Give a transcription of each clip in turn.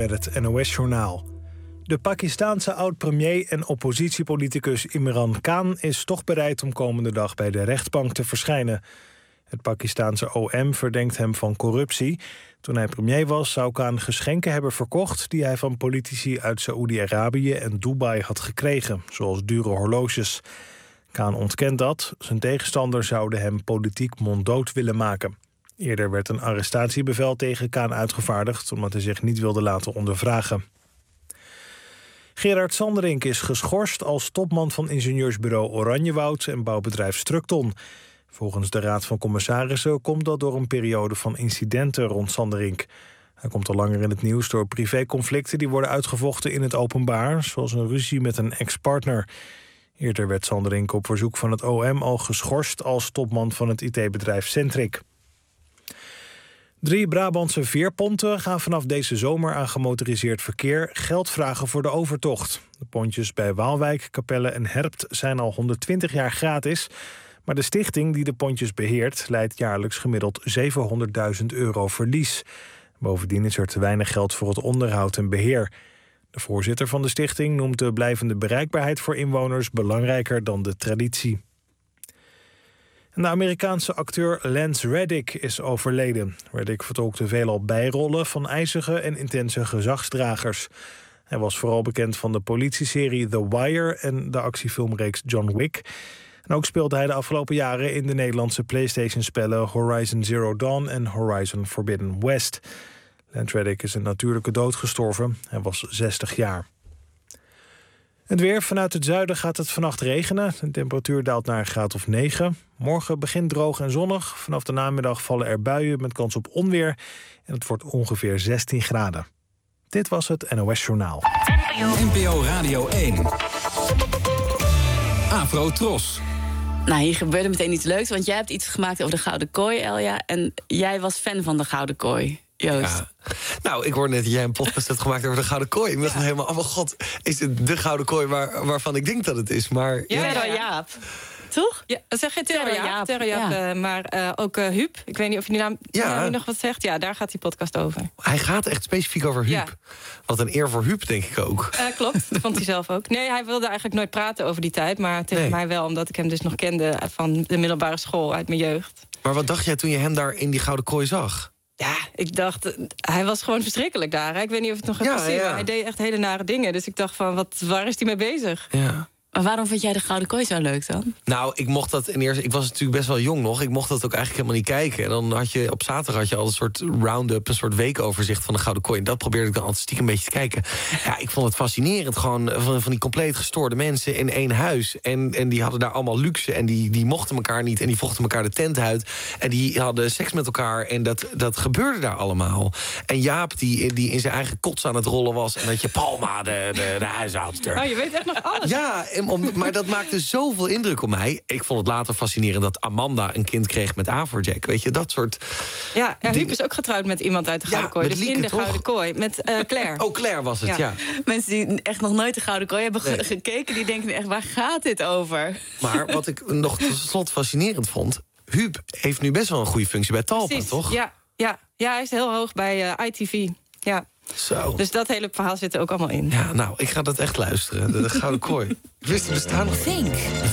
met het NOS-journaal. De Pakistaanse oud-premier en oppositiepoliticus Imran Khan is toch bereid om komende dag bij de rechtbank te verschijnen. Het Pakistaanse OM verdenkt hem van corruptie. Toen hij premier was, zou Khan geschenken hebben verkocht die hij van politici uit Saoedi-Arabië en Dubai had gekregen, zoals dure horloges. Khan ontkent dat. Zijn tegenstanders zouden hem politiek monddood willen maken. Eerder werd een arrestatiebevel tegen Khan uitgevaardigd omdat hij zich niet wilde laten ondervragen. Gerard Sanderink is geschorst als topman van ingenieursbureau Oranjewoud en bouwbedrijf Structon. Volgens de Raad van Commissarissen komt dat door een periode van incidenten rond Sanderink. Hij komt al langer in het nieuws door privéconflicten die worden uitgevochten in het openbaar, zoals een ruzie met een ex-partner. Eerder werd Sanderink op verzoek van het OM al geschorst als topman van het IT-bedrijf Centric. 3 Brabantse veerponten gaan vanaf deze zomer aan gemotoriseerd verkeer geld vragen voor de overtocht. De pontjes bij Waalwijk, Capelle en Herpt zijn al 120 jaar gratis. Maar de stichting die de pontjes beheert leidt jaarlijks gemiddeld €700.000 verlies. Bovendien is er te weinig geld voor het onderhoud en beheer. De voorzitter van de stichting noemt de blijvende bereikbaarheid voor inwoners belangrijker dan de traditie. En de Amerikaanse acteur Lance Reddick is overleden. Reddick vertolkte veelal bijrollen van ijzige en intense gezagsdragers. Hij was vooral bekend van de politieserie The Wire en de actiefilmreeks John Wick. En ook speelde hij de afgelopen jaren in de Nederlandse PlayStation-spellen Horizon Zero Dawn en Horizon Forbidden West. Lance Reddick is een natuurlijke dood gestorven. Hij was 60 jaar. Het weer. Vanuit het zuiden gaat het vannacht regenen. De temperatuur daalt naar een graad of 9. Morgen begint droog en zonnig. Vanaf de namiddag vallen er buien met kans op onweer. En het wordt ongeveer 16 graden. Dit was het NOS Journaal. NPO Radio 1. Afro Tros. Nou, hier gebeurde meteen iets leuks, want jij hebt iets gemaakt over de Gouden Kooi, Elja. En jij was fan van de Gouden Kooi, Joost. Ja. Nou, ik hoorde net dat jij een podcast hebt gemaakt over de Gouden Kooi. Ik dacht helemaal, oh mijn god, is het de Gouden Kooi waarvan ik denk dat het is? Maar Ja, Jaap. Toch? Ja, zeg je Terra Jaap, maar ook Huub. Ik weet niet of je die naam nu nog wat zegt. Ja, daar gaat die podcast over. Hij gaat echt specifiek over Huub. Ja. Wat een eer voor Huub, denk ik ook. Klopt, dat vond hij zelf ook. Nee, hij wilde eigenlijk nooit praten over die tijd. Maar tegen mij wel, omdat ik hem dus nog kende van de middelbare school uit mijn jeugd. Maar wat dacht jij toen je hem daar in die Gouden Kooi zag? Ja, ik dacht, hij was gewoon verschrikkelijk daar. Hè? Ik weet niet of het nog gaat passeren. Hij deed echt hele nare dingen. Dus ik dacht van, waar is hij mee bezig? Ja. Maar waarom vind jij de Gouden Kooi zo leuk dan? Nou, ik mocht dat ik was natuurlijk best wel jong nog. Ik mocht dat ook eigenlijk helemaal niet kijken. En dan had je op zaterdag al een soort round-up, een soort weekoverzicht van de Gouden Kooi. En dat probeerde ik dan altijd stiekem een beetje te kijken. Ja, ik vond het fascinerend. Gewoon van die compleet gestoorde mensen in één huis. En die hadden daar allemaal luxe. En die mochten elkaar niet. En die vochten elkaar de tent uit. En die hadden seks met elkaar. En dat gebeurde daar allemaal. En Jaap, die in zijn eigen kots aan het rollen was. En dat je Palma, de huishoudster. Oh, je weet echt nog alles. Ja, maar dat maakte zoveel indruk op mij. Ik vond het later fascinerend dat Amanda een kind kreeg met Afrojack. Weet je, dat soort... Ja, Huub is ook getrouwd met iemand uit de Gouden Kooi. Dus Lieke, in de toch? Gouden Kooi, met Claire. Oh, Claire was het, ja. Mensen die echt nog nooit de Gouden Kooi hebben gekeken, die denken echt, waar gaat dit over? Maar wat ik nog tot slot fascinerend vond, Huub heeft nu best wel een goede functie bij Talpa, Precies, toch? Ja, hij is heel hoog bij ITV. Ja. Zo. Dus dat hele verhaal zit er ook allemaal in. Ja, nou, ik ga dat echt luisteren. De Gouden Kooi. Ik wist het bestaan nog. Vink,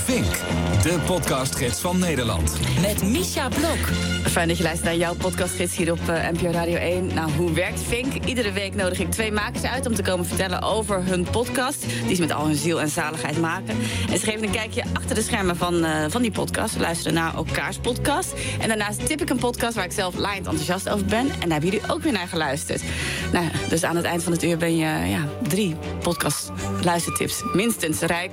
de podcastgids van Nederland. met Misha Blok. Fijn dat je luistert naar jouw podcastgids hier op NPO Radio 1. Nou, hoe werkt Vink? Iedere week nodig ik 2 makers uit om te komen vertellen over hun podcast, die ze met al hun ziel en zaligheid maken. En ze geven een kijkje achter de schermen van die podcast. We luisteren naar elkaars podcast. En daarnaast tip ik een podcast waar ik zelf laaiend enthousiast over ben. En daar hebben jullie ook weer naar geluisterd. Nou, dus aan het eind van het uur ben je 3 podcast luistertips minstens rijker.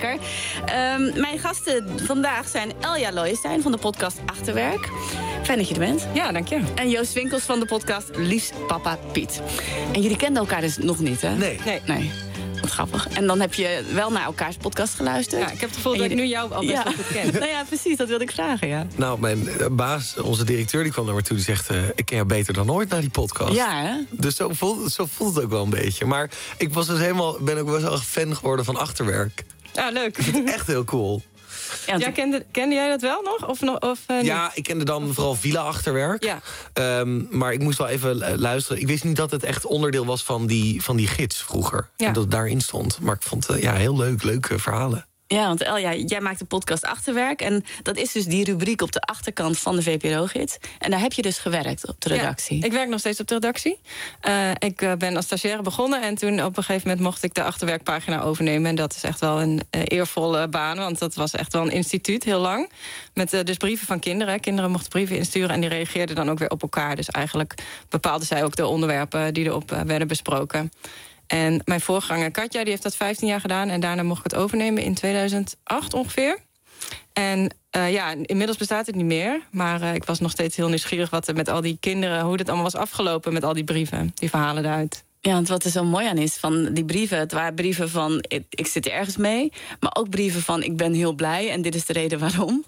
Mijn gasten vandaag zijn Elja Looijenstein van de podcast Achterwerk. Fijn dat je er bent. Ja, dank je. En Joost Winkels van de podcast Liefs Papa Piet. En jullie kenden elkaar dus nog niet, hè? Nee. Wat grappig. En dan heb je wel naar elkaars podcast geluisterd. Ja, ik heb het gevoel dat ik nu jou al best wel goed ken. Nou ja, precies. Dat wilde ik vragen, ja. Nou, mijn baas, onze directeur, die kwam naar me toe. Die zegt, ik ken jou beter dan ooit naar die podcast. Ja, hè? Dus zo voelt het ook wel een beetje. Maar ik was dus ben ook wel zo een fan geworden van Achterwerk. Ah, leuk. Echt heel cool. Ja, kende jij dat wel nog? Of ja, ik kende dan vooral villa-achterwerk. Ja. Maar ik moest wel even luisteren. Ik wist niet dat het echt onderdeel was van die gids vroeger. Ja. En dat het daarin stond. Maar ik vond het heel leuke verhalen. Ja, want Elja, jij maakt de podcast Achterwerk. En dat is dus die rubriek op de achterkant van de VPRO-gids. En daar heb je dus gewerkt op de redactie. Ja, ik werk nog steeds op de redactie. Ik ben als stagiaire begonnen. En toen op een gegeven moment mocht ik de Achterwerkpagina overnemen. En dat is echt wel een eervolle baan. Want dat was echt wel een instituut, heel lang. Met dus brieven van kinderen. Kinderen mochten brieven insturen en die reageerden dan ook weer op elkaar. Dus eigenlijk bepaalden zij ook de onderwerpen die erop werden besproken. En mijn voorganger Katja, die heeft dat 15 jaar gedaan. En daarna mocht ik het overnemen in 2008 ongeveer. En inmiddels bestaat het niet meer. Maar ik was nog steeds heel nieuwsgierig wat er met al die kinderen, hoe het allemaal was afgelopen met al die brieven, die verhalen eruit. Ja, want wat er zo mooi aan is van die brieven, het waren brieven van ik zit ergens mee, maar ook brieven van ik ben heel blij en dit is de reden waarom.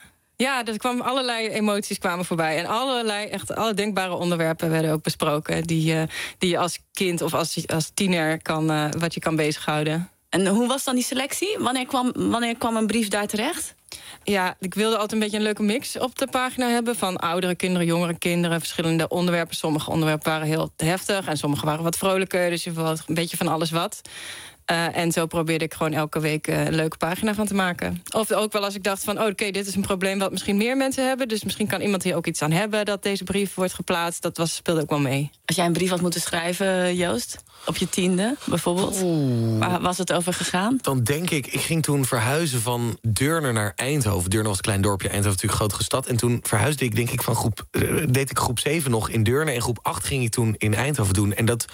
Ja, er kwamen allerlei emoties kwamen voorbij. En alle denkbare onderwerpen werden ook besproken. Die je als kind of als tiener wat je kan bezighouden. En hoe was dan die selectie? Wanneer kwam een brief daar terecht? Ja, ik wilde altijd een beetje een leuke mix op de pagina hebben. Van oudere kinderen, jongere kinderen, verschillende onderwerpen. Sommige onderwerpen waren heel heftig en sommige waren wat vrolijker. Dus je had een beetje van alles wat. En zo probeerde ik gewoon elke week een leuke pagina van te maken. Of ook wel als ik dacht van, oké, dit is een probleem wat misschien meer mensen hebben. Dus misschien kan iemand hier ook iets aan hebben dat deze brief wordt geplaatst. Dat speelde ook wel mee. Als jij een brief had moeten schrijven, Joost, op je 10e bijvoorbeeld, waar was het over gegaan? Dan denk ik ging toen verhuizen van Deurne naar Eindhoven. Deurne was een klein dorpje, Eindhoven natuurlijk een grotere stad. En toen verhuisde ik denk ik deed ik groep 7 nog in Deurne. En groep 8 ging ik toen in Eindhoven doen. En dat...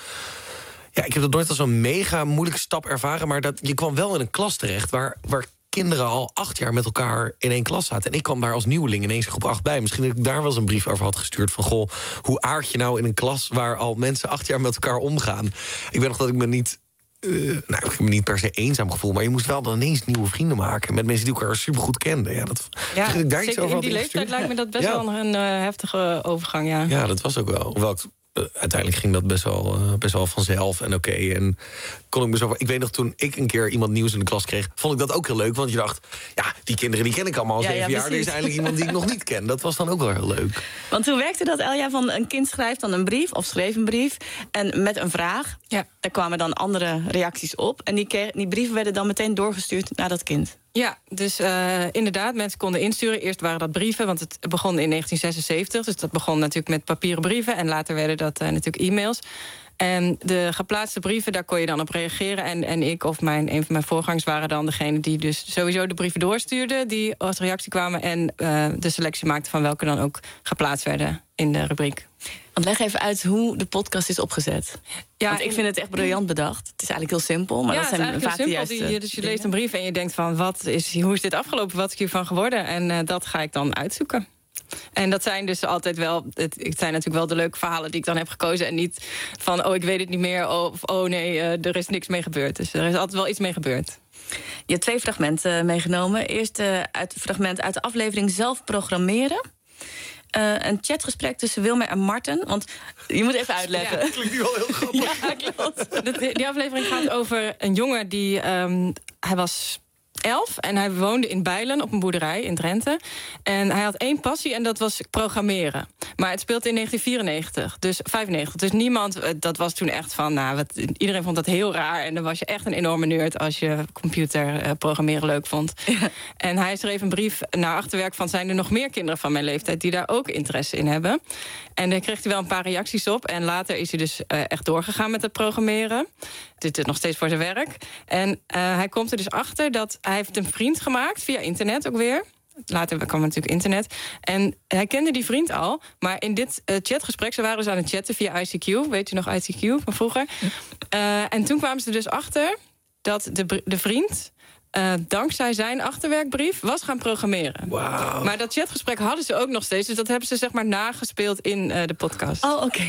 Ja, ik heb dat nooit als zo'n mega moeilijke stap ervaren, maar je kwam wel in een klas terecht waar kinderen al 8 jaar met elkaar in één klas zaten. En ik kwam daar als nieuweling ineens groep 8 bij. Misschien dat ik daar wel eens een brief over had gestuurd van, goh, hoe aard je nou in een klas waar al mensen 8 jaar met elkaar omgaan? Ik weet nog dat ik me niet... ik heb me niet per se eenzaam gevoeld, maar je moest wel dan ineens nieuwe vrienden maken met mensen die elkaar supergoed kenden. Ja, ik daar iets over in die leeftijd lijkt me dat best wel een heftige overgang. Ja, dat was ook wel. Hoewel uiteindelijk ging dat best wel vanzelf en oké. En kon ik me zo... Ik weet nog, toen ik een keer iemand nieuws in de klas kreeg, vond ik dat ook heel leuk. Want je dacht, ja, die kinderen die ken ik allemaal al 7 jaar. Er is eigenlijk iemand die ik nog niet ken. Dat was dan ook wel heel leuk. Want hoe werkte dat, Elja? Van een kind schrijft dan een brief of schreef een brief en met een vraag. Ja. Daar kwamen dan andere reacties op. En die brieven werden dan meteen doorgestuurd naar dat kind. Ja, dus inderdaad, mensen konden insturen. Eerst waren dat brieven, want het begon in 1976. Dus dat begon natuurlijk met papieren brieven. En later werden dat natuurlijk e-mails. En de geplaatste brieven, daar kon je dan op reageren. En ik of een van mijn voorgangers waren dan degene die dus sowieso de brieven doorstuurden, die als reactie kwamen. En de selectie maakte van welke dan ook geplaatst werden in de rubriek. Want leg even uit hoe de podcast is opgezet. Ja, want ik vind het echt briljant bedacht. Het is eigenlijk heel simpel, maar dat zijn vaak de juiste. Dus je leest een brief en je denkt van, hoe is dit afgelopen? Wat is hiervan geworden? En dat ga ik dan uitzoeken. En dat zijn dus altijd wel, het zijn natuurlijk wel de leuke verhalen die ik dan heb gekozen. En niet van, ik weet het niet meer. Of, nee, er is niks mee gebeurd. Dus er is altijd wel iets mee gebeurd. Je hebt 2 fragmenten meegenomen. Eerst uit het fragment uit de aflevering Zelf programmeren. Een chatgesprek tussen Wilmer en Marten. Want je moet even uitleggen. Ja, dat klinkt nu al heel grappig. Ja, klopt. Die aflevering gaat over een jongen die... hij was 11 en hij woonde in Bijlen op een boerderij in Drenthe. En hij had 1 passie en dat was programmeren. Maar het speelt in 1994, dus 95. Dus niemand, dat was toen echt van... iedereen vond dat heel raar. En dan was je echt een enorme nerd als je computerprogrammeren leuk vond. Ja. En hij schreef een brief naar Achterwerk van... zijn er nog meer kinderen van mijn leeftijd die daar ook interesse in hebben? En daar kreeg hij wel een paar reacties op. En later is hij dus echt doorgegaan met het programmeren. Dit is nog steeds voor zijn werk. En hij komt er dus achter dat... Hij heeft een vriend gemaakt, via internet ook weer. Later kwam natuurlijk internet. En hij kende die vriend al. Maar in dit chatgesprek, ze waren dus aan het chatten via ICQ. Weet je nog ICQ van vroeger? En toen kwamen ze er dus achter dat de vriend... dankzij zijn achterwerkbrief was gaan programmeren. Wow. Maar dat chatgesprek hadden ze ook nog steeds. Dus dat hebben ze zeg maar nagespeeld in de podcast. Oh, oké.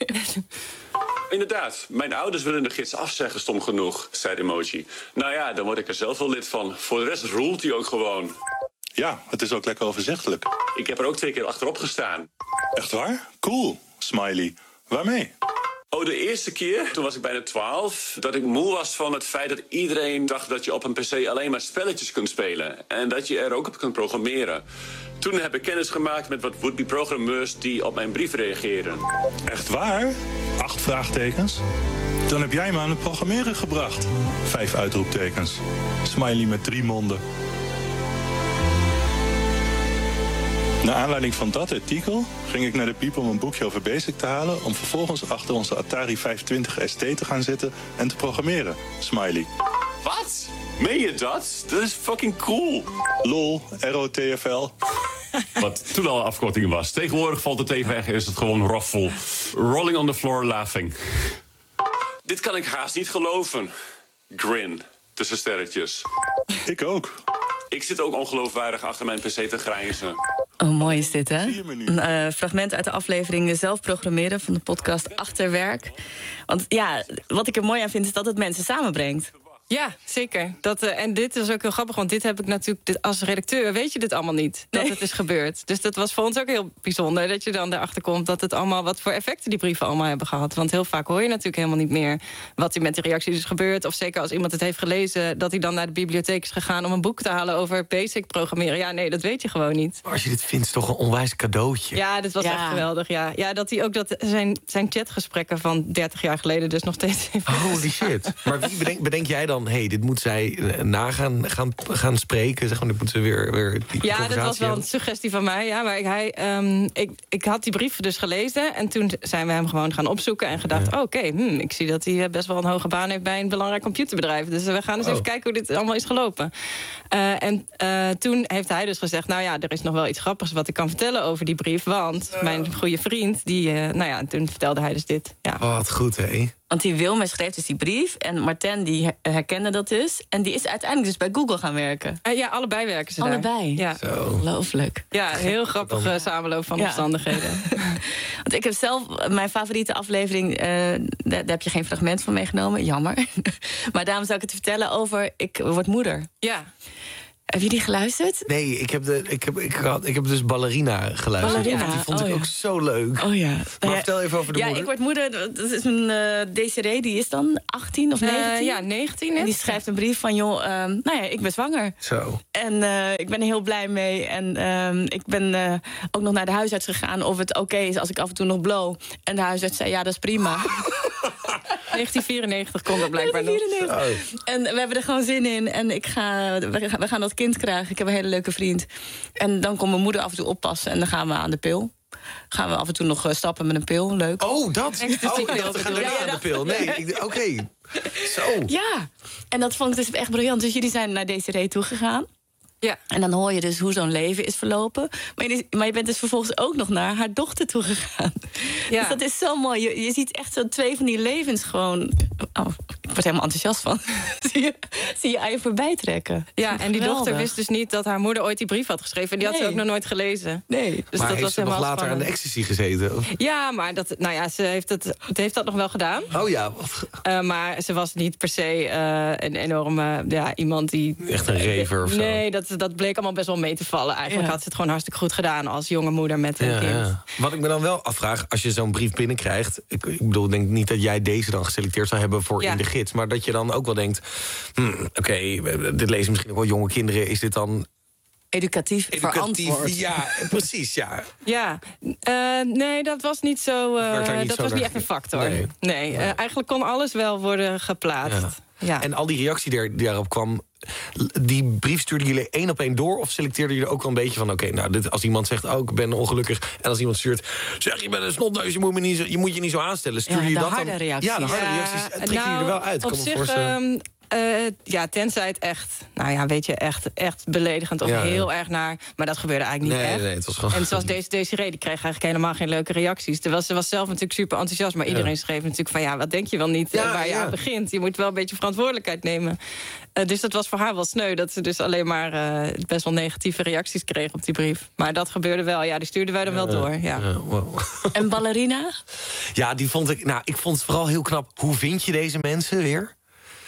Inderdaad, mijn ouders willen de gids afzeggen, stom genoeg, zei de emoji. Nou ja, dan word ik er zelf wel lid van. Voor de rest roelt hij ook gewoon. Ja, het is ook lekker overzichtelijk. Ik heb er ook 2 keer achterop gestaan. Echt waar? Cool. Smiley. Waarmee? Oh, de eerste keer, toen was ik bijna 12... dat ik moe was van het feit dat iedereen dacht... dat je op een PC alleen maar spelletjes kunt spelen. En dat je er ook op kunt programmeren. Toen heb ik kennis gemaakt met wat would-be programmeurs... die op mijn brief reageren. Echt waar? 8 vraagtekens? Dan heb jij me aan het programmeren gebracht. 5 uitroeptekens. Smiley met 3 monden. Naar aanleiding van dat artikel ging ik naar de piep om een boekje over Basic te halen... om vervolgens achter onze Atari 520 ST te gaan zitten en te programmeren. Smiley. Wat? Meen je dat? Dat is fucking cool. LOL, ROTFL. Wat toen al een afkorting was. Tegenwoordig valt het even weg, is het gewoon roffel. Rolling on the floor laughing. Dit kan ik haast niet geloven. Grin, tussen sterretjes. Ik ook. Ik zit ook ongeloofwaardig achter mijn PC te grijnzen. Oh, mooi is dit, hè? Een fragment uit de aflevering Zelf programmeren van de podcast Achterwerk. Want ja, wat ik er mooi aan vind is dat het mensen samenbrengt. Ja, zeker. En dit is ook heel grappig, want dit heb ik natuurlijk... als redacteur weet je dit allemaal niet, dat het is gebeurd. Dus dat was voor ons ook heel bijzonder, dat je dan erachter komt... dat het allemaal, wat voor effecten die brieven allemaal hebben gehad. Want heel vaak hoor je natuurlijk helemaal niet meer... wat er met die reacties is gebeurd. Of zeker als iemand het heeft gelezen... dat hij dan naar de bibliotheek is gegaan om een boek te halen... over basic programmeren. Ja, nee, dat weet je gewoon niet. Maar als je dit vindt, is toch een onwijs cadeautje. Ja, dit was echt geweldig, ja. Ja, dat hij ook zijn chatgesprekken van 30 jaar geleden... dus nog steeds heeft. Holy shit. Maar wie bedenk jij dan... hey, dit moet zij gaan spreken. Zeg maar, dit moeten we weer ja, dat was wel een suggestie van mij. Ja, maar ik had die brief dus gelezen. En toen zijn we hem gewoon gaan opzoeken. En gedacht, oké, ik zie dat hij best wel een hoge baan heeft... bij een belangrijk computerbedrijf. Dus we gaan eens even kijken hoe dit allemaal is gelopen. Toen heeft hij dus gezegd... nou ja, er is nog wel iets grappigs wat ik kan vertellen over die brief. Want mijn goede vriend, toen vertelde hij dus dit. Ja. Oh, wat goed, hè? Want die Wilmer schreef dus die brief. En Martijn die herkende dat dus. En die is uiteindelijk dus bij Google gaan werken. Ja, allebei werken ze daar. Allebei? Ja. Ongelooflijk. Ja, heel grappige samenloop van omstandigheden. Want ik heb zelf mijn favoriete aflevering... daar heb je geen fragment van meegenomen, jammer. Maar daarom zou ik het vertellen over Ik word moeder. Ja. Heb je die geluisterd? Nee, ik heb dus Ballerina geluisterd. Ballerina. Die vond ik ook zo leuk. Oh ja. Maar vertel even over de moeder. Ja, Ik word moeder. Dat is een Desiree, die is dan 18 of 19? Ja, 19. En die schrijft een brief van, ik ben zwanger. Zo. En ik ben er heel blij mee. En ik ben ook nog naar de huisarts gegaan of het oké is als ik af en toe nog blow. En de huisarts zei, ja, dat is prima. 1994 komt dat blijkbaar nog. En we hebben er gewoon zin in. En we gaan dat kind krijgen. Ik heb een hele leuke vriend. En dan komt mijn moeder af en toe oppassen. En dan gaan we aan de pil. Gaan we af en toe nog stappen met een pil. Leuk. Oh, dat? Ik dacht, we gaan aan de pil. Nee, oké. Zo. Ja, en dat vond ik dus echt briljant. Dus jullie zijn naar Desiree toegegaan. Ja. En dan hoor je dus hoe zo'n leven is verlopen. Maar je bent dus vervolgens ook nog naar haar dochter toegegaan. Ja. Dus dat is zo mooi. Je ziet echt zo 2 van die levens gewoon... Oh, ik word helemaal enthousiast van. zie je aan je voorbij trekken. Ja, en die dochter wist dus niet dat haar moeder ooit die brief had geschreven. En die had ze ook nog nooit gelezen. Nee. Maar Dus dat heeft was ze nog later spannend. aan de ecstasy gezeten? Of? Ja, maar ze heeft dat nog wel gedaan. Oh ja. Maar ze was niet per se een enorme iemand die... Echt een rever of zo? Nee, dat bleek allemaal best wel mee te vallen. Eigenlijk had ze het gewoon hartstikke goed gedaan als jonge moeder met een kind. Ja. Wat ik me dan wel afvraag, als je zo'n brief binnenkrijgt... Ik bedoel, ik denk niet dat jij deze dan geselecteerd zou hebben voor in de gids... maar dat je dan ook wel denkt... dit lezen misschien ook wel jonge kinderen. Is dit dan... Educatief verantwoord. Ja, precies, ja. Ja, nee, dat was niet zo... dat was niet echt een factor. Nee. Eigenlijk kon alles wel worden geplaatst. Ja. En al die reactie die daarop kwam... Die brief stuurden jullie 1 op 1 door? Of selecteerden jullie ook wel een beetje van... als iemand zegt, ik ben ongelukkig... en als iemand stuurt, zeg, je bent een snotneus... je moet je niet zo aanstellen. Stuur je dat harde reacties. Ja, de harde reacties trekken jullie er wel uit. Op zich... tenzij het echt beledigend of heel erg naar... maar dat gebeurde eigenlijk niet echt. Nee, het was gewoon... En zoals deze Desiree, die kreeg eigenlijk helemaal geen leuke reacties. Terwijl ze was zelf natuurlijk super enthousiast... maar iedereen schreef natuurlijk van, wat denk je wel niet waar je aan begint? Je moet wel een beetje verantwoordelijkheid nemen. Dus dat was voor haar wel sneu, dat ze dus alleen maar best wel negatieve reacties kreeg op die brief. Maar dat gebeurde wel, die stuurden wij dan wel door. Ja. Wow. En Ballerina? Ja, die vond ik... ik vond het vooral heel knap. Hoe vind je deze mensen weer?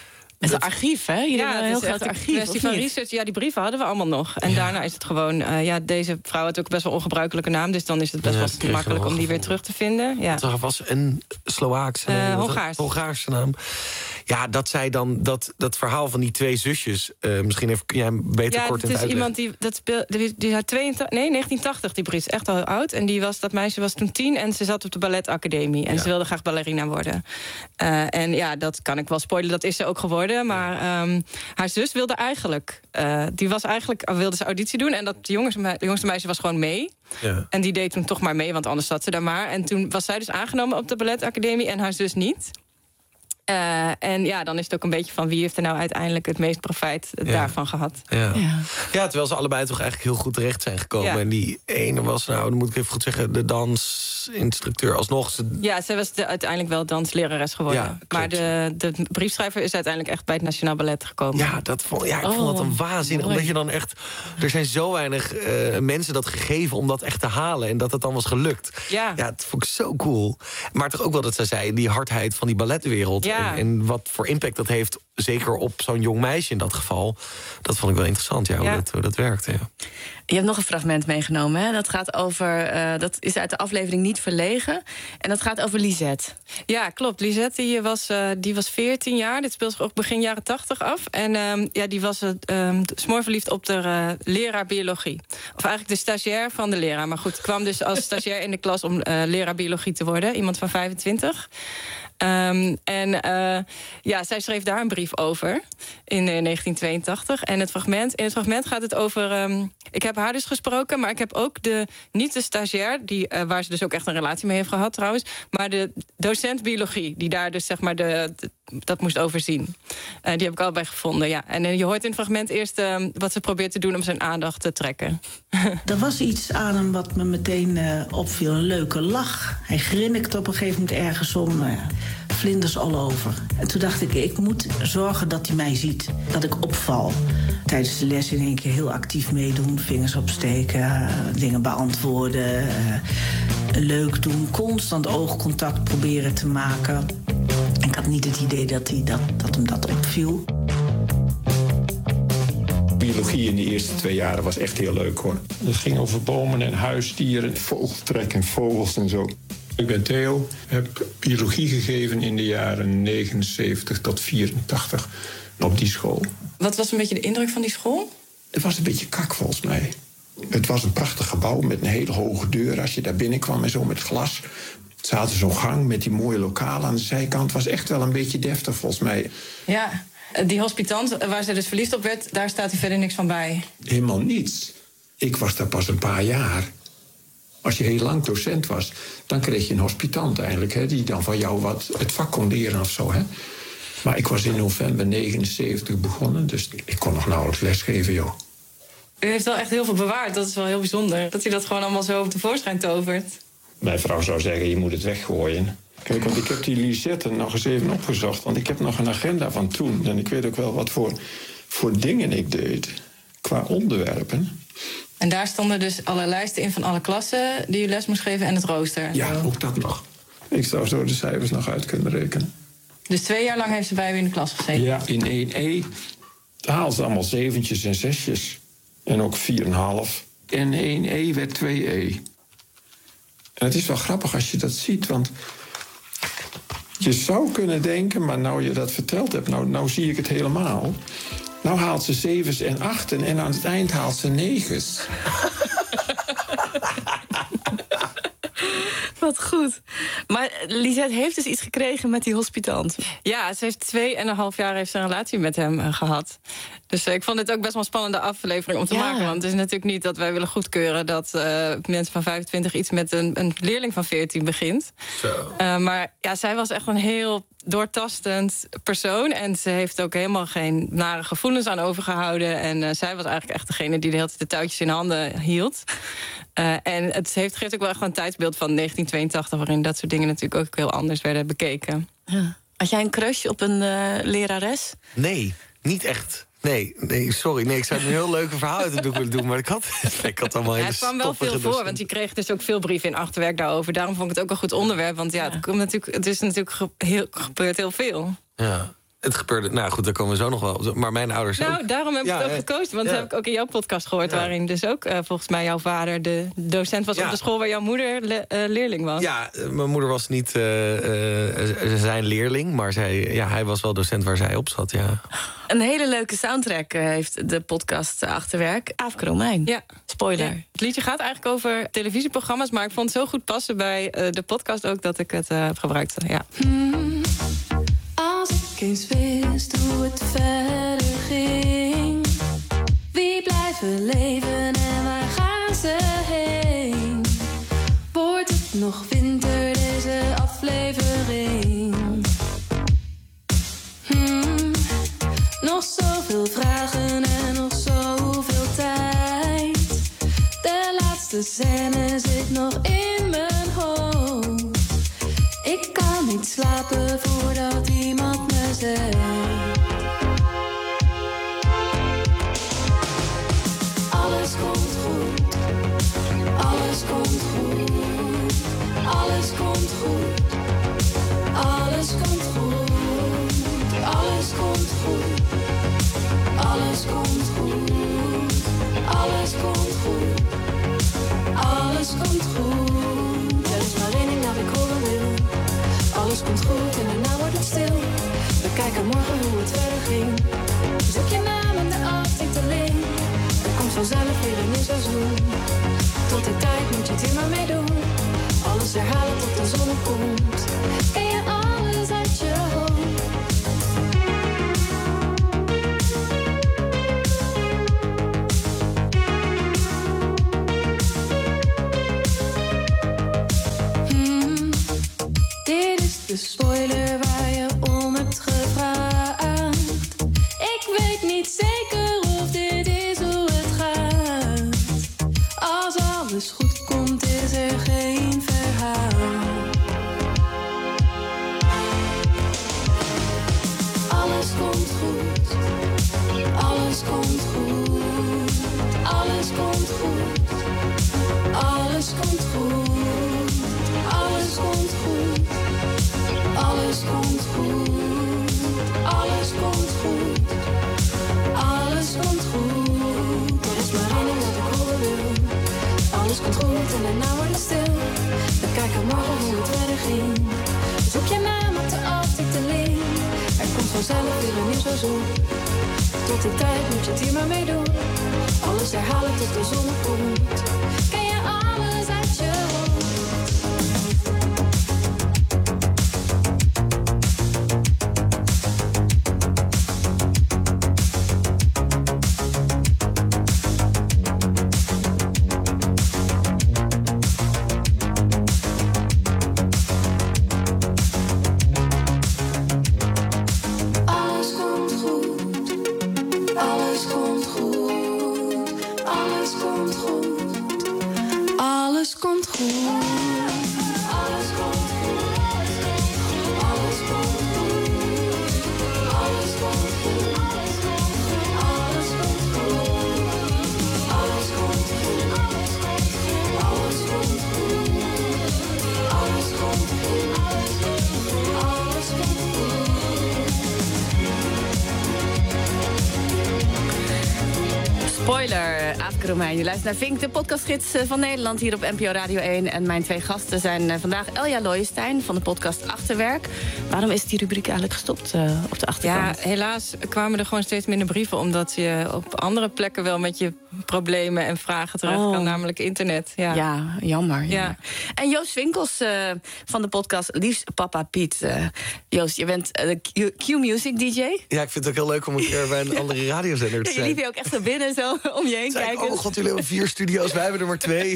Het is een archief, hè? Jullie hebben een heel groot archief, een kwestie of van niet? research. Ja, die brieven hadden we allemaal nog. En daarna is het gewoon... deze vrouw had ook best wel een ongebruikelijke naam. Dus dan is het best wel makkelijk om die weer terug te vinden. Ja. Het was een Slovaakse... Hongaarse naam. Ja, dat zij dan dat verhaal van die twee zusjes... misschien even, kun jij hem beter kort in het uitleggen? Ja, het is iemand die had 1980, die brief is echt al heel oud. En dat meisje was toen 10 en ze zat op de balletacademie. En ze wilde graag ballerina worden. En ja, dat kan ik wel spoilen, dat is ze ook geworden. Maar haar zus wilde eigenlijk... wilde ze auditie doen. En dat de jongste meisje was gewoon mee. Ja. En die deed toen toch maar mee, want anders zat ze daar maar. En toen was zij dus aangenomen op de balletacademie en haar zus niet. En ja, dan is het ook een beetje van wie heeft er nou uiteindelijk het meest profijt daarvan gehad. Ja, terwijl ze allebei toch eigenlijk heel goed terecht zijn gekomen. Ja. En die ene was, dan moet ik even goed zeggen, de dansinstructeur alsnog. Ja, zij was uiteindelijk wel danslerares geworden. Ja, maar de briefschrijver is uiteindelijk echt bij het Nationaal Ballet gekomen. Ja, ik vond dat een waanzin. Omdat je dan echt... Er zijn zo weinig mensen dat gegeven om dat echt te halen. En dat het dan was gelukt. Ja, dat vond ik zo cool. Maar toch ook wel dat zij zei, die hardheid van die balletwereld. Ja. En wat voor impact dat heeft, zeker op zo'n jong meisje in dat geval. Dat vond ik wel interessant, hoe dat werkt. Ja. Je hebt nog een fragment meegenomen, hè? Dat gaat over, dat is uit de aflevering Niet Verlegen. En dat gaat over Lisette. Ja, klopt. Lisette die was 14 jaar. Dit speelt zich ook begin jaren 80 af. En die was smoorverliefd op de leraar biologie. Of eigenlijk de stagiair van de leraar. Maar goed, kwam dus als stagiair in de klas om leraar biologie te worden. Iemand van 25. Zij schreef daar een brief over in 1982. En in het fragment gaat het over... ik heb haar dus gesproken, maar ik heb ook niet de stagiair... waar ze dus ook echt een relatie mee heeft gehad trouwens... maar de docent biologie, die daar dus zeg maar dat moest overzien. Die heb ik allebei gevonden, ja. En je hoort in het fragment eerst wat ze probeert te doen... om zijn aandacht te trekken. Er was iets aan hem wat me meteen opviel. Een leuke lach. Hij grinnikt op een gegeven moment ergens om... vlinders all over. En toen dacht ik moet zorgen dat hij mij ziet. Dat ik opval. Tijdens de les in één keer heel actief meedoen. Vingers opsteken, dingen beantwoorden. Leuk doen, constant oogcontact proberen te maken. Ik had niet het idee dat hem dat opviel. Biologie in de eerste 2 jaren was echt heel leuk, hoor. Het ging over bomen en huisdieren, vogeltrek en vogels en zo. Ik ben Theo, heb biologie gegeven in de jaren 79 tot 84 op die school. Wat was een beetje de indruk van die school? Het was een beetje kak, volgens mij. Het was een prachtig gebouw met een hele hoge deur als je daar binnenkwam en zo met glas. Het zaten zo'n gang met die mooie lokalen aan de zijkant. Het was echt wel een beetje deftig, volgens mij. Ja, die hospitant waar ze dus verliefd op werd, daar staat hij verder niks van bij. Helemaal niets. Ik was daar pas een paar jaar. Als je heel lang docent was, dan kreeg je een hospitant eigenlijk... Hè, die dan van jou het vak kon leren of zo. Hè. Maar ik was in november 79 begonnen, dus ik kon nog nauwelijks lesgeven, joh. U heeft wel echt heel veel bewaard, dat is wel heel bijzonder. Dat u dat gewoon allemaal zo tevoorschijn tovert. Mijn vrouw zou zeggen, je moet het weggooien. Kijk, want ik heb die Lisette nog eens even opgezocht... want ik heb nog een agenda van toen... en ik weet ook wel wat voor dingen ik deed, qua onderwerpen... En daar stonden dus alle lijsten in van alle klassen die u les moest geven en het rooster. Ja, ook dat nog. Ik zou zo de cijfers nog uit kunnen rekenen. Dus 2 jaar lang heeft ze bij u in de klas gezeten? Ja, in 1E haalde ze allemaal 7'tjes en 6'tjes. En ook 4,5. En 1E werd 2E. En het is wel grappig als je dat ziet, want... je zou kunnen denken, maar nou je dat verteld hebt... nou zie ik het helemaal... Nou haalt ze 7's en 8's en aan het eind haalt ze 9's. Wat goed. Maar Lisette heeft dus iets gekregen met die hospitant. Ja, ze heeft 2,5 jaar heeft ze een relatie met hem gehad. Dus ik vond dit ook best wel een spannende aflevering om te maken. Want het is natuurlijk niet dat wij willen goedkeuren... dat mensen van 25 iets met een leerling van 14 begint. Zo. Maar ja, zij was echt een heel doortastend persoon. En ze heeft ook helemaal geen nare gevoelens aan overgehouden. En zij was eigenlijk echt degene die de hele tijd de touwtjes in handen hield. En het geeft ook wel echt een tijdsbeeld van 1982... waarin dat soort dingen natuurlijk ook heel anders werden bekeken. Ja. Had jij een crush op een lerares? Nee, niet echt. Nee, sorry. Nee, ik zou een heel leuke verhaal uit het boek willen doen... maar ik had allemaal hele het kwam wel veel voor, want je kreeg dus ook veel brieven in achterwerk daarover. Daarom vond ik het ook een goed onderwerp. Want het is natuurlijk gebeurt heel veel. Ja. Het gebeurde, nou goed, daar komen we zo nog wel op. Maar mijn ouders ook. Nou, daarom heb ik het ook gekozen. Want dat heb ik ook in jouw podcast gehoord. Ja. Waarin dus ook volgens mij jouw vader de docent was op de school waar jouw moeder leerling was. Ja, mijn moeder was niet zijn leerling. Maar hij was wel docent waar zij op zat, ja. Een hele leuke soundtrack heeft de podcast Achterwerk. Aafke Romein. Ja. Spoiler. Ja. Het liedje gaat eigenlijk over televisieprogramma's. Maar ik vond het zo goed passen bij de podcast ook dat ik het heb gebruikt. Ja. Als ik eens wist hoe het verder ging. Wie blijven leven en waar gaan ze heen? Wordt het nog winter deze aflevering? Nog zoveel vragen en nog zoveel tijd. De laatste scène zit nog in mijn hoofd. Ik kan niet slapen voordat iemand me zegt. Alles komt goed. Alles komt goed. Alles komt goed. Alles komt goed. Alles komt goed. Alles komt goed. Alles komt goed. Alles komt goed. Er is maar één ding dat ik horen wil. Alles komt goed en daarna wordt het stil. We kijken morgen hoe het verder ging. Zoek je naam in de aftiteling. Er komt vanzelf weer een nieuw seizoen. Tot die tijd moet je het hier maar mee doen. Alles herhalen tot de zon opkomt. Ken je alles uit je hoofd? Dit is de spoiler waar je om hebt gevraagd. Ik weet niet zeker of dit is hoe het gaat. Als alles goed komt is er geen verhaal. Alles komt goed. Alles komt goed. Alles komt goed. Alles komt goed. Alles komt goed. Alles komt goed. Alles komt goed. Alles komt goed. Er is maar één ding dat ik horen wil. Alles komt goed en daarna wordt het stil. We kijken morgen hoe het verder ging. Zoek je naam op de aftiteling. Er komt vanzelf weer een nieuw seizoen. Tot die tijd moet je het hier maar mee doen. Alles herhalen tot de zon komt. Ken je alles uit je hoofd? Spoiler, Aafke Romein. Je luistert naar Vink, de podcastgids van Nederland hier op NPO Radio 1. En mijn twee gasten zijn vandaag Elja Looijenstein van de podcast Achterwerk. Waarom is die rubriek eigenlijk gestopt op de achterkant? Ja, helaas kwamen er gewoon steeds minder brieven, omdat je op andere plekken wel met je problemen en vragen terecht kan, namelijk internet. Ja, jammer. Ja. En Joost Winkels van de podcast Liefst Papa Piet. Joost, je bent Q-Music DJ. Ja, ik vind het ook heel leuk om een keer bij een andere radiozender te zijn. Je liep je ook echt zo binnen, zo om je heen kijken. Oh god, jullie hebben 4 studio's, wij hebben er maar 2.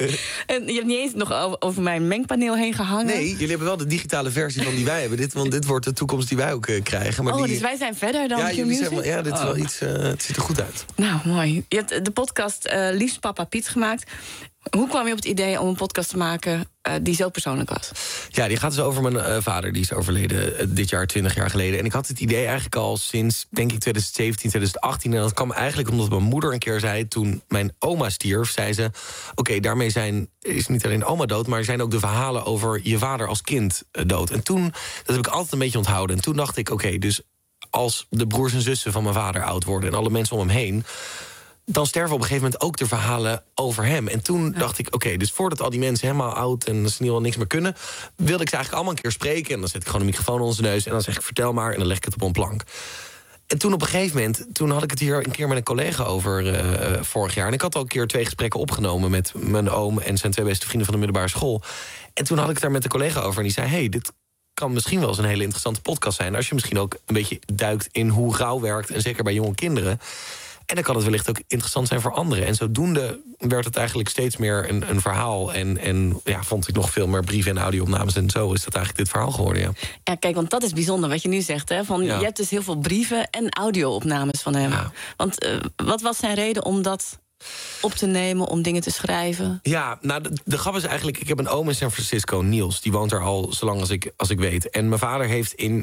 En je hebt niet eens nog over mijn mengpaneel heen gehangen. Nee, jullie hebben wel de digitale versie van die wij hebben. Want dit wordt de toekomst die wij ook krijgen. Maar dus wij zijn verder dan Q-Music? Dit is wel iets, het ziet er goed uit. Nou, mooi. Je hebt de podcast Liefst Papa Piet gemaakt. Hoe kwam je op het idee om een podcast te maken die zo persoonlijk was? Ja, die gaat dus over mijn vader. Die is overleden dit jaar, 20 jaar geleden. En ik had het idee eigenlijk al sinds, denk ik, 2017, 2018. En dat kwam eigenlijk omdat mijn moeder een keer zei, toen mijn oma stierf, zei ze, oké, daarmee is niet alleen oma dood, maar er zijn ook de verhalen over je vader als kind dood. En toen, dat heb ik altijd een beetje onthouden. En toen dacht ik, oké, dus als de broers en zussen van mijn vader oud worden en alle mensen om hem heen, dan sterven op een gegeven moment ook de verhalen over hem. En toen dacht ik, oké, dus voordat al die mensen helemaal oud en seniel niks meer kunnen, wilde ik ze eigenlijk allemaal een keer spreken. En dan zet ik gewoon een microfoon onder zijn neus en dan zeg ik, vertel maar, en dan leg ik het op een plank. En toen op een gegeven moment, toen had ik het hier een keer met een collega over vorig jaar. En ik had al een keer 2 gesprekken opgenomen met mijn oom en zijn 2 beste vrienden van de middelbare school. En toen had ik het daar met de collega over en die zei, hey, dit kan misschien wel eens een hele interessante podcast zijn, als je misschien ook een beetje duikt in hoe rouw werkt, en zeker bij jonge kinderen. En dan kan het wellicht ook interessant zijn voor anderen. En zodoende werd het eigenlijk steeds meer een verhaal. En vond ik nog veel meer brieven en audio-opnames. En zo is dat eigenlijk dit verhaal geworden, ja. Ja, kijk, want dat is bijzonder wat je nu zegt. Hè? Je hebt dus heel veel brieven en audio-opnames van hem. Ja. Want wat was zijn reden om dat op te nemen, om dingen te schrijven? Ja, nou, de grap is eigenlijk, ik heb een oom in San Francisco, Niels. Die woont daar al zo lang als ik weet. En mijn vader heeft in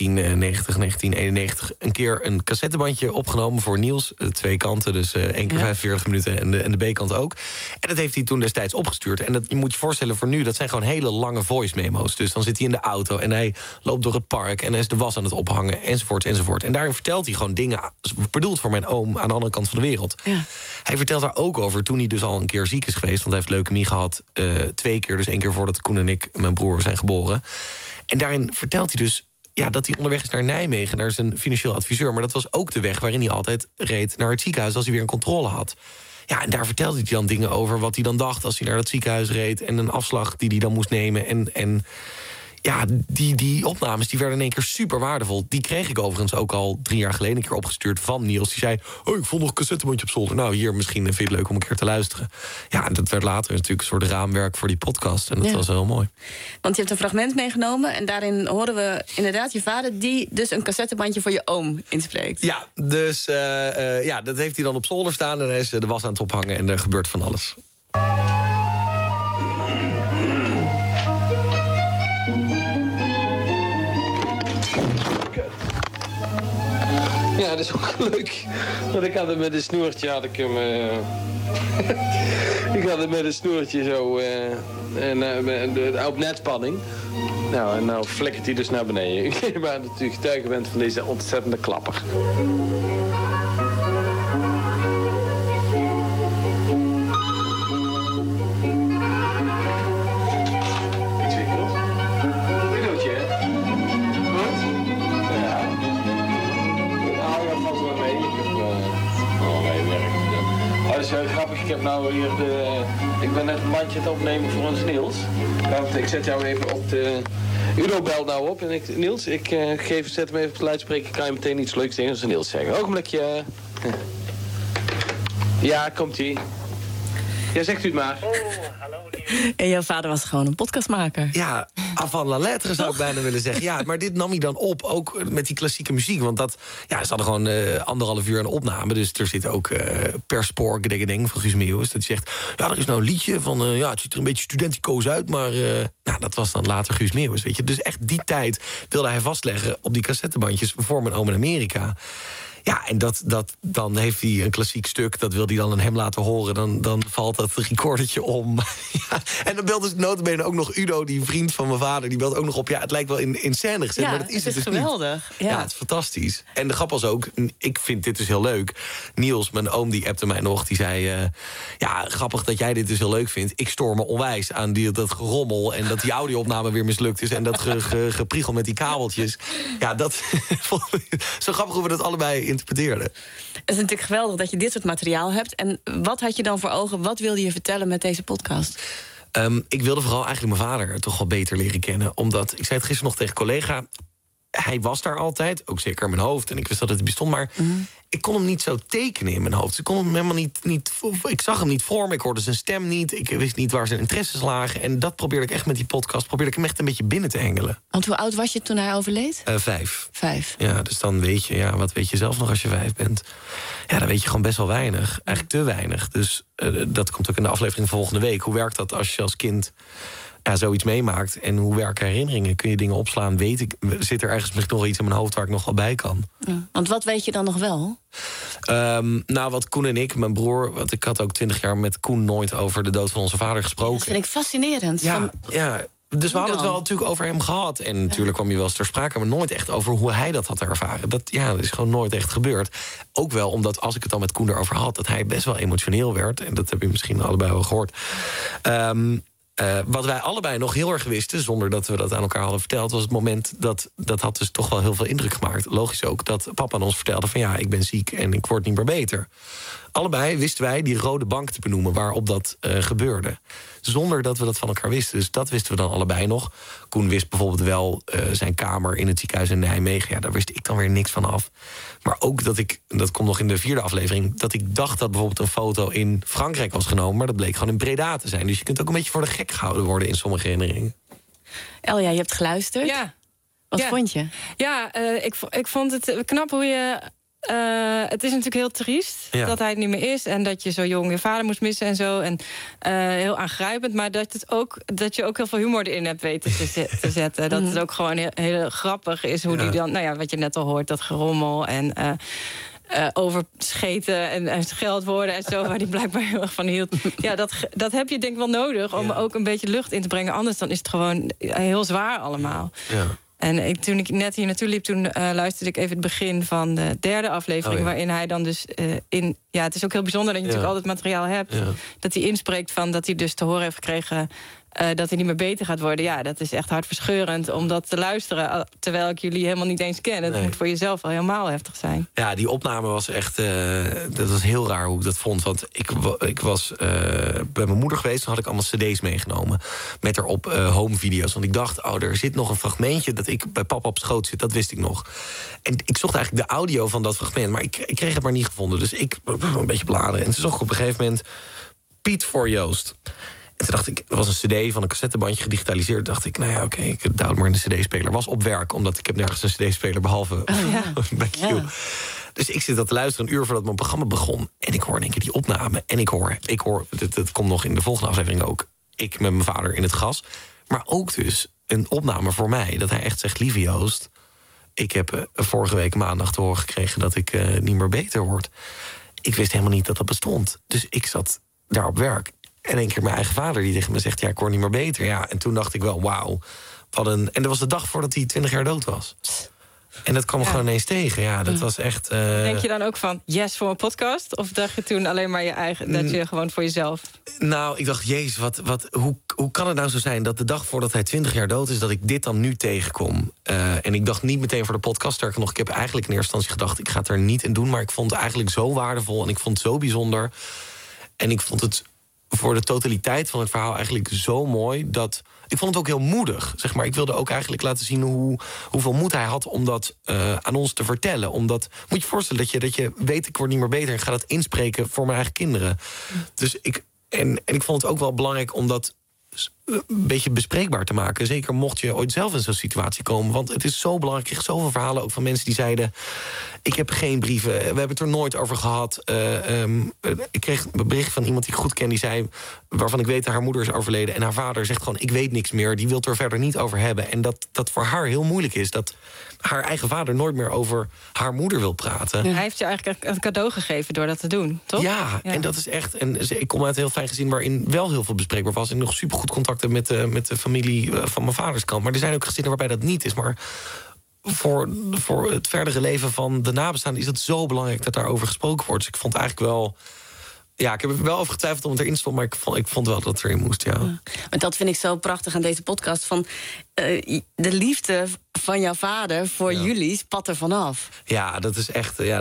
1991 een keer een cassettebandje opgenomen voor Niels. 2 kanten, dus 1 keer 45 minuten en de B-kant ook. En dat heeft hij toen destijds opgestuurd. En je moet je voorstellen voor nu, dat zijn gewoon hele lange voice memo's. Dus dan zit hij in de auto en hij loopt door het park en hij is de was aan het ophangen, enzovoort, enzovoort. En daarin vertelt hij gewoon dingen bedoeld voor mijn oom aan de andere kant van de wereld. Ja. Hij vertelt daar ook over toen hij dus al een keer ziek is geweest, want hij heeft leukemie gehad 2 keer, dus 1 keer voordat Koen en ik, mijn broer, zijn geboren. En daarin vertelt hij dus dat hij onderweg is naar Nijmegen, naar zijn financieel adviseur. Maar dat was ook de weg waarin hij altijd reed naar het ziekenhuis als hij weer een controle had. Ja, en daar vertelde hij dan dingen over wat hij dan dacht als hij naar dat ziekenhuis reed en een afslag die hij dan moest nemen. En ja, die opnames die werden in één keer super waardevol. Die kreeg ik overigens ook al 3 jaar geleden een keer opgestuurd van Niels. Die zei, ik vond nog een cassettebandje op zolder. Nou, hier, misschien vind je het leuk om een keer te luisteren. Ja, en dat werd later natuurlijk een soort raamwerk voor die podcast. En dat was heel mooi. Want je hebt een fragment meegenomen en daarin horen we inderdaad je vader die dus een cassettebandje voor je oom inspreekt. Ja, dus dat heeft hij dan op zolder staan en hij is de was aan het ophangen en er gebeurt van alles. Ja, dat is ook leuk. Want ik had het met een snoertje, ik had het met een snoertje zo op netspanning. Nou, en nou flikkert hij dus naar beneden. Ik ben natuurlijk getuige bent van deze ontzettende klapper. Dat is heel grappig. Ik heb nou hier ik ben net een bandje het opnemen voor ons Niels. Ik zet jou even op de... Udo belt nou op en Niels, zet hem even op de luidspreker. Kan je meteen iets leuks tegen onze Niels zeggen. Ogenblikje. Ja, komt-ie. Ja, zegt u het maar. Oh, hallo. En jouw vader was gewoon een podcastmaker. Ja, avant la lettre zou ik bijna willen zeggen. Ja, maar dit nam hij dan op, ook met die klassieke muziek. Want ze hadden gewoon 1,5 uur aan opname. Dus er zit ook per spoor geding van Guus Meeuwis. Dat hij zegt, er is nou een liedje van... het ziet er een beetje studenticoos uit, maar... dat was dan later Guus Meeuwis, weet je. Dus echt die tijd wilde hij vastleggen op die cassettebandjes voor mijn oom in Amerika. Ja, en dan heeft hij een klassiek stuk, dat wil hij dan aan hem laten horen. Dan valt dat recordertje om. Ja, en dan belt dus notabene ook nog Udo, die vriend van mijn vader. Die belt ook nog op, het lijkt wel in scène gezet, maar dat is het dus geweldig. Niet. Ja, het is fantastisch. En de grap was ook, ik vind dit dus heel leuk. Niels, mijn oom, die appte mij nog. Die zei, grappig dat jij dit dus heel leuk vindt. Ik stoor me onwijs aan dat gerommel en dat die audio-opname weer mislukt is. En dat gepriegel met die kabeltjes. Ja, dat zo grappig hoe we dat allebei interpreteerden. Het is natuurlijk geweldig dat je dit soort materiaal hebt. En wat had je dan voor ogen? Wat wilde je vertellen met deze podcast? Ik wilde vooral eigenlijk mijn vader toch wel beter leren kennen. Omdat, ik zei het gisteren nog tegen een collega... hij was daar altijd, ook zeker in mijn hoofd. En ik wist dat het bestond, maar ik kon hem niet zo tekenen in mijn hoofd. Ik kon hem helemaal niet ik zag hem niet voor me, ik hoorde zijn stem niet. Ik wist niet waar zijn interesses lagen. En dat probeerde ik echt met die podcast, probeerde ik hem echt een beetje binnen te hengelen. Want hoe oud was je toen hij overleed? 5. 5. Ja, dus dan weet je, wat weet je zelf nog als je 5 bent? Ja, dan weet je gewoon best wel weinig. Eigenlijk te weinig. Dus dat komt ook in de aflevering van volgende week. Hoe werkt dat als je als kind... zoiets meemaakt. En hoe werken herinneringen? Kun je dingen opslaan? Zit er ergens misschien nog iets in mijn hoofd waar ik nog wel bij kan? Ja, want wat weet je dan nog wel? Wat Koen en ik, mijn broer... want ik had ook 20 jaar met Koen nooit over de dood van onze vader gesproken. Dat vind ik fascinerend. Ja, Dus we hadden het wel natuurlijk over hem gehad. En natuurlijk kwam hij wel eens ter sprake, maar nooit echt over hoe hij dat had ervaren. Dat is gewoon nooit echt gebeurd. Ook wel omdat, als ik het dan met Koen erover had, dat hij best wel emotioneel werd. En dat heb je misschien allebei wel gehoord. Wat wij allebei nog heel erg wisten, zonder dat we dat aan elkaar hadden verteld, was het moment dat had dus toch wel heel veel indruk gemaakt. Logisch ook dat papa aan ons vertelde van ja, ik ben ziek en ik word niet meer beter. Allebei wisten wij die rode bank te benoemen waarop dat gebeurde. Zonder dat we dat van elkaar wisten. Dus dat wisten we dan allebei nog. Koen wist bijvoorbeeld wel zijn kamer in het ziekenhuis in Nijmegen. Ja, daar wist ik dan weer niks van af. Maar ook dat ik, dat komt nog in de 4e aflevering, dat ik dacht dat bijvoorbeeld een foto in Frankrijk was genomen, maar dat bleek gewoon in Breda te zijn. Dus je kunt ook een beetje voor de gek gehouden worden in sommige herinneringen. Elja, je hebt geluisterd. Ja. Wat vond je? Ja, ik vond het knap hoe je... het is natuurlijk heel triest dat hij het niet meer is. En dat je zo jong je vader moest missen en zo. En heel aangrijpend. Maar dat je ook heel veel humor erin hebt weten te zetten. Dat het ook gewoon heel grappig is hoe die dan... Nou ja, wat je net al hoort, dat gerommel en... overscheten en scheldwoorden en zo, waar die blijkbaar heel erg van hield. Ja, dat heb je denk ik wel nodig om ook een beetje lucht in te brengen. Anders dan is het gewoon heel zwaar allemaal. Ja. En toen ik net hier naartoe liep, toen luisterde ik even het begin van de 3e aflevering, waarin hij dan dus het is ook heel bijzonder dat je natuurlijk altijd materiaal hebt, dat hij inspreekt van dat hij dus te horen heeft gekregen dat hij niet meer beter gaat worden. Ja, dat is echt hartverscheurend om dat te luisteren, terwijl ik jullie helemaal niet eens ken. Het moet voor jezelf wel helemaal heftig zijn. Ja, die opname was echt... dat was heel raar hoe ik dat vond. Want ik was bij mijn moeder geweest, toen had ik allemaal cd's meegenomen. Met erop home video's. Want ik dacht, er zit nog een fragmentje dat ik bij papa op schoot zit. Dat wist ik nog. En ik zocht eigenlijk de audio van dat fragment, maar ik kreeg het maar niet gevonden. Dus ik een beetje bladeren. En toen zag ik op een gegeven moment Piet voor Joost. En toen dacht ik, er was een cd van een cassettebandje gedigitaliseerd. Dacht ik, nou ja, oké, ik duw het maar in de cd-speler. Was op werk, omdat ik heb nergens een cd-speler behalve bij Q. Ja. Dus ik zit dat te luisteren een uur voordat mijn programma begon. En ik hoor in één keer die opname. En ik hoor dat komt nog in de volgende aflevering ook, ik met mijn vader in het gras. Maar ook dus een opname voor mij. Dat hij echt zegt, lieve Joost, ik heb vorige week maandag te horen gekregen dat ik niet meer beter word. Ik wist helemaal niet dat dat bestond. Dus ik zat daar op werk. En een keer mijn eigen vader die tegen me zegt, ja, ik word niet meer beter. Ja, en toen dacht ik wel, wauw. En dat was de dag voordat hij 20 jaar dood was. En dat kwam gewoon ineens tegen. Ja, dat was echt... Denk je dan ook van, yes, voor een podcast? Of dacht je toen alleen maar je eigen, dat je gewoon voor jezelf... Nou, ik dacht, jezus, hoe kan het nou zo zijn dat de dag voordat hij 20 jaar dood is, dat ik dit dan nu tegenkom? En ik dacht niet meteen voor de podcast. Sterker nog, ik heb eigenlijk in eerste instantie gedacht, ik ga het er niet in doen. Maar ik vond het eigenlijk zo waardevol en ik vond het zo bijzonder. En ik vond het voor de totaliteit van het verhaal eigenlijk zo mooi dat... Ik vond het ook heel moedig, zeg maar. Ik wilde ook eigenlijk laten zien hoeveel moed hij had om dat aan ons te vertellen. Omdat, moet je voorstellen dat je weet, ik word niet meer beter en ga dat inspreken voor mijn eigen kinderen. Dus ik vond het ook wel belangrijk om dat een beetje bespreekbaar te maken. Zeker mocht je ooit zelf in zo'n situatie komen. Want het is zo belangrijk. Ik kreeg zoveel verhalen ook van mensen die zeiden, ik heb geen brieven, we hebben het er nooit over gehad. Ik kreeg een bericht van iemand die ik goed ken, die zei, waarvan ik weet dat haar moeder is overleden en haar vader zegt gewoon, ik weet niks meer, die wil het er verder niet over hebben. En dat voor haar heel moeilijk is, dat haar eigen vader nooit meer over haar moeder wil praten. Hij heeft je eigenlijk een cadeau gegeven door dat te doen, toch? Ja, en dat is echt... En ik kom uit een heel fijn gezin waarin wel heel veel bespreekbaar was en nog supergoed contact met de familie van mijn vaders kant. Maar er zijn ook gezinnen waarbij dat niet is. Maar voor het verdere leven van de nabestaanden is het zo belangrijk dat daarover gesproken wordt. Dus ik vond eigenlijk wel... Ja, ik heb er wel over getwijfeld om het erin te stond, maar ik vond wel dat het erin moest, ja. Maar dat vind ik zo prachtig aan deze podcast. Van de liefde van jouw vader voor jullie spat er vanaf. Ja, dat is echt... hij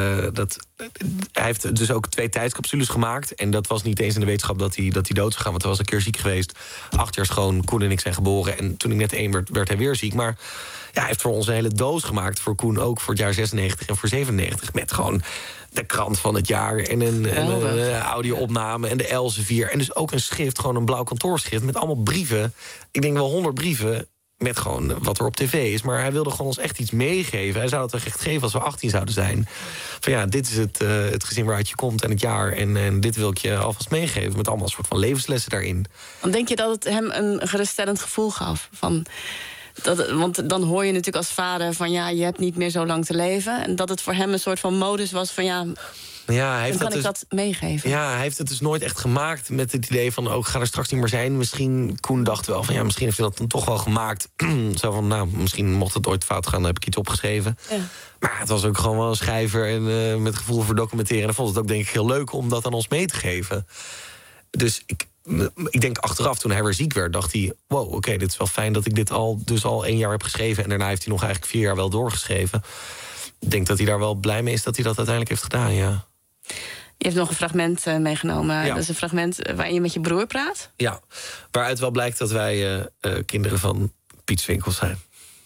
heeft dus ook 2 tijdscapsules gemaakt. En dat was niet eens in de wetenschap dat hij dood zou gaan. Want hij was een keer ziek geweest. 8 jaar schoon, Koen en ik zijn geboren. En toen ik net 1 werd hij weer ziek. Maar ja, hij heeft voor ons een hele doos gemaakt. Voor Koen ook, voor het jaar 96 en voor 97. Met gewoon de krant van het jaar en een audio-opname en de Elsevier. En dus ook een schrift, gewoon een blauw kantoorschrift met allemaal brieven. Ik denk wel 100 brieven met gewoon wat er op tv is. Maar hij wilde gewoon ons echt iets meegeven. Hij zou het echt geven als we 18 zouden zijn. Van ja, dit is het gezin waaruit je komt en het jaar. En dit wil ik je alvast meegeven. Met allemaal een soort van levenslessen daarin. Dan denk je dat het hem een geruststellend gevoel gaf? Want dan hoor je natuurlijk als vader van ja, je hebt niet meer zo lang te leven. En dat het voor hem een soort van modus was van ja, Ja, hij heeft Dan kan ik dat dat meegeven. Ja, hij heeft het dus nooit echt gemaakt met het idee van... ik ga er straks niet meer zijn. Misschien, Koen dacht wel van... misschien heeft hij dat dan toch wel gemaakt. Zo van, misschien mocht het ooit fout gaan... dan heb ik iets opgeschreven. Ja. Maar het was ook gewoon wel een schrijver... en met gevoel voor documenteren. En hij vond het ook denk ik heel leuk om dat aan ons mee te geven. Dus ik denk achteraf, toen hij weer ziek werd... dacht hij, wow, oké, dit is wel fijn dat ik dit al 1 jaar heb geschreven... en daarna heeft hij nog eigenlijk 4 jaar wel doorgeschreven. Ik denk dat hij daar wel blij mee is dat hij dat uiteindelijk heeft gedaan, ja. Je hebt nog een fragment meegenomen. Ja. Dat is een fragment waarin je met je broer praat. Ja, waaruit wel blijkt dat wij kinderen van Piet Swinkels zijn.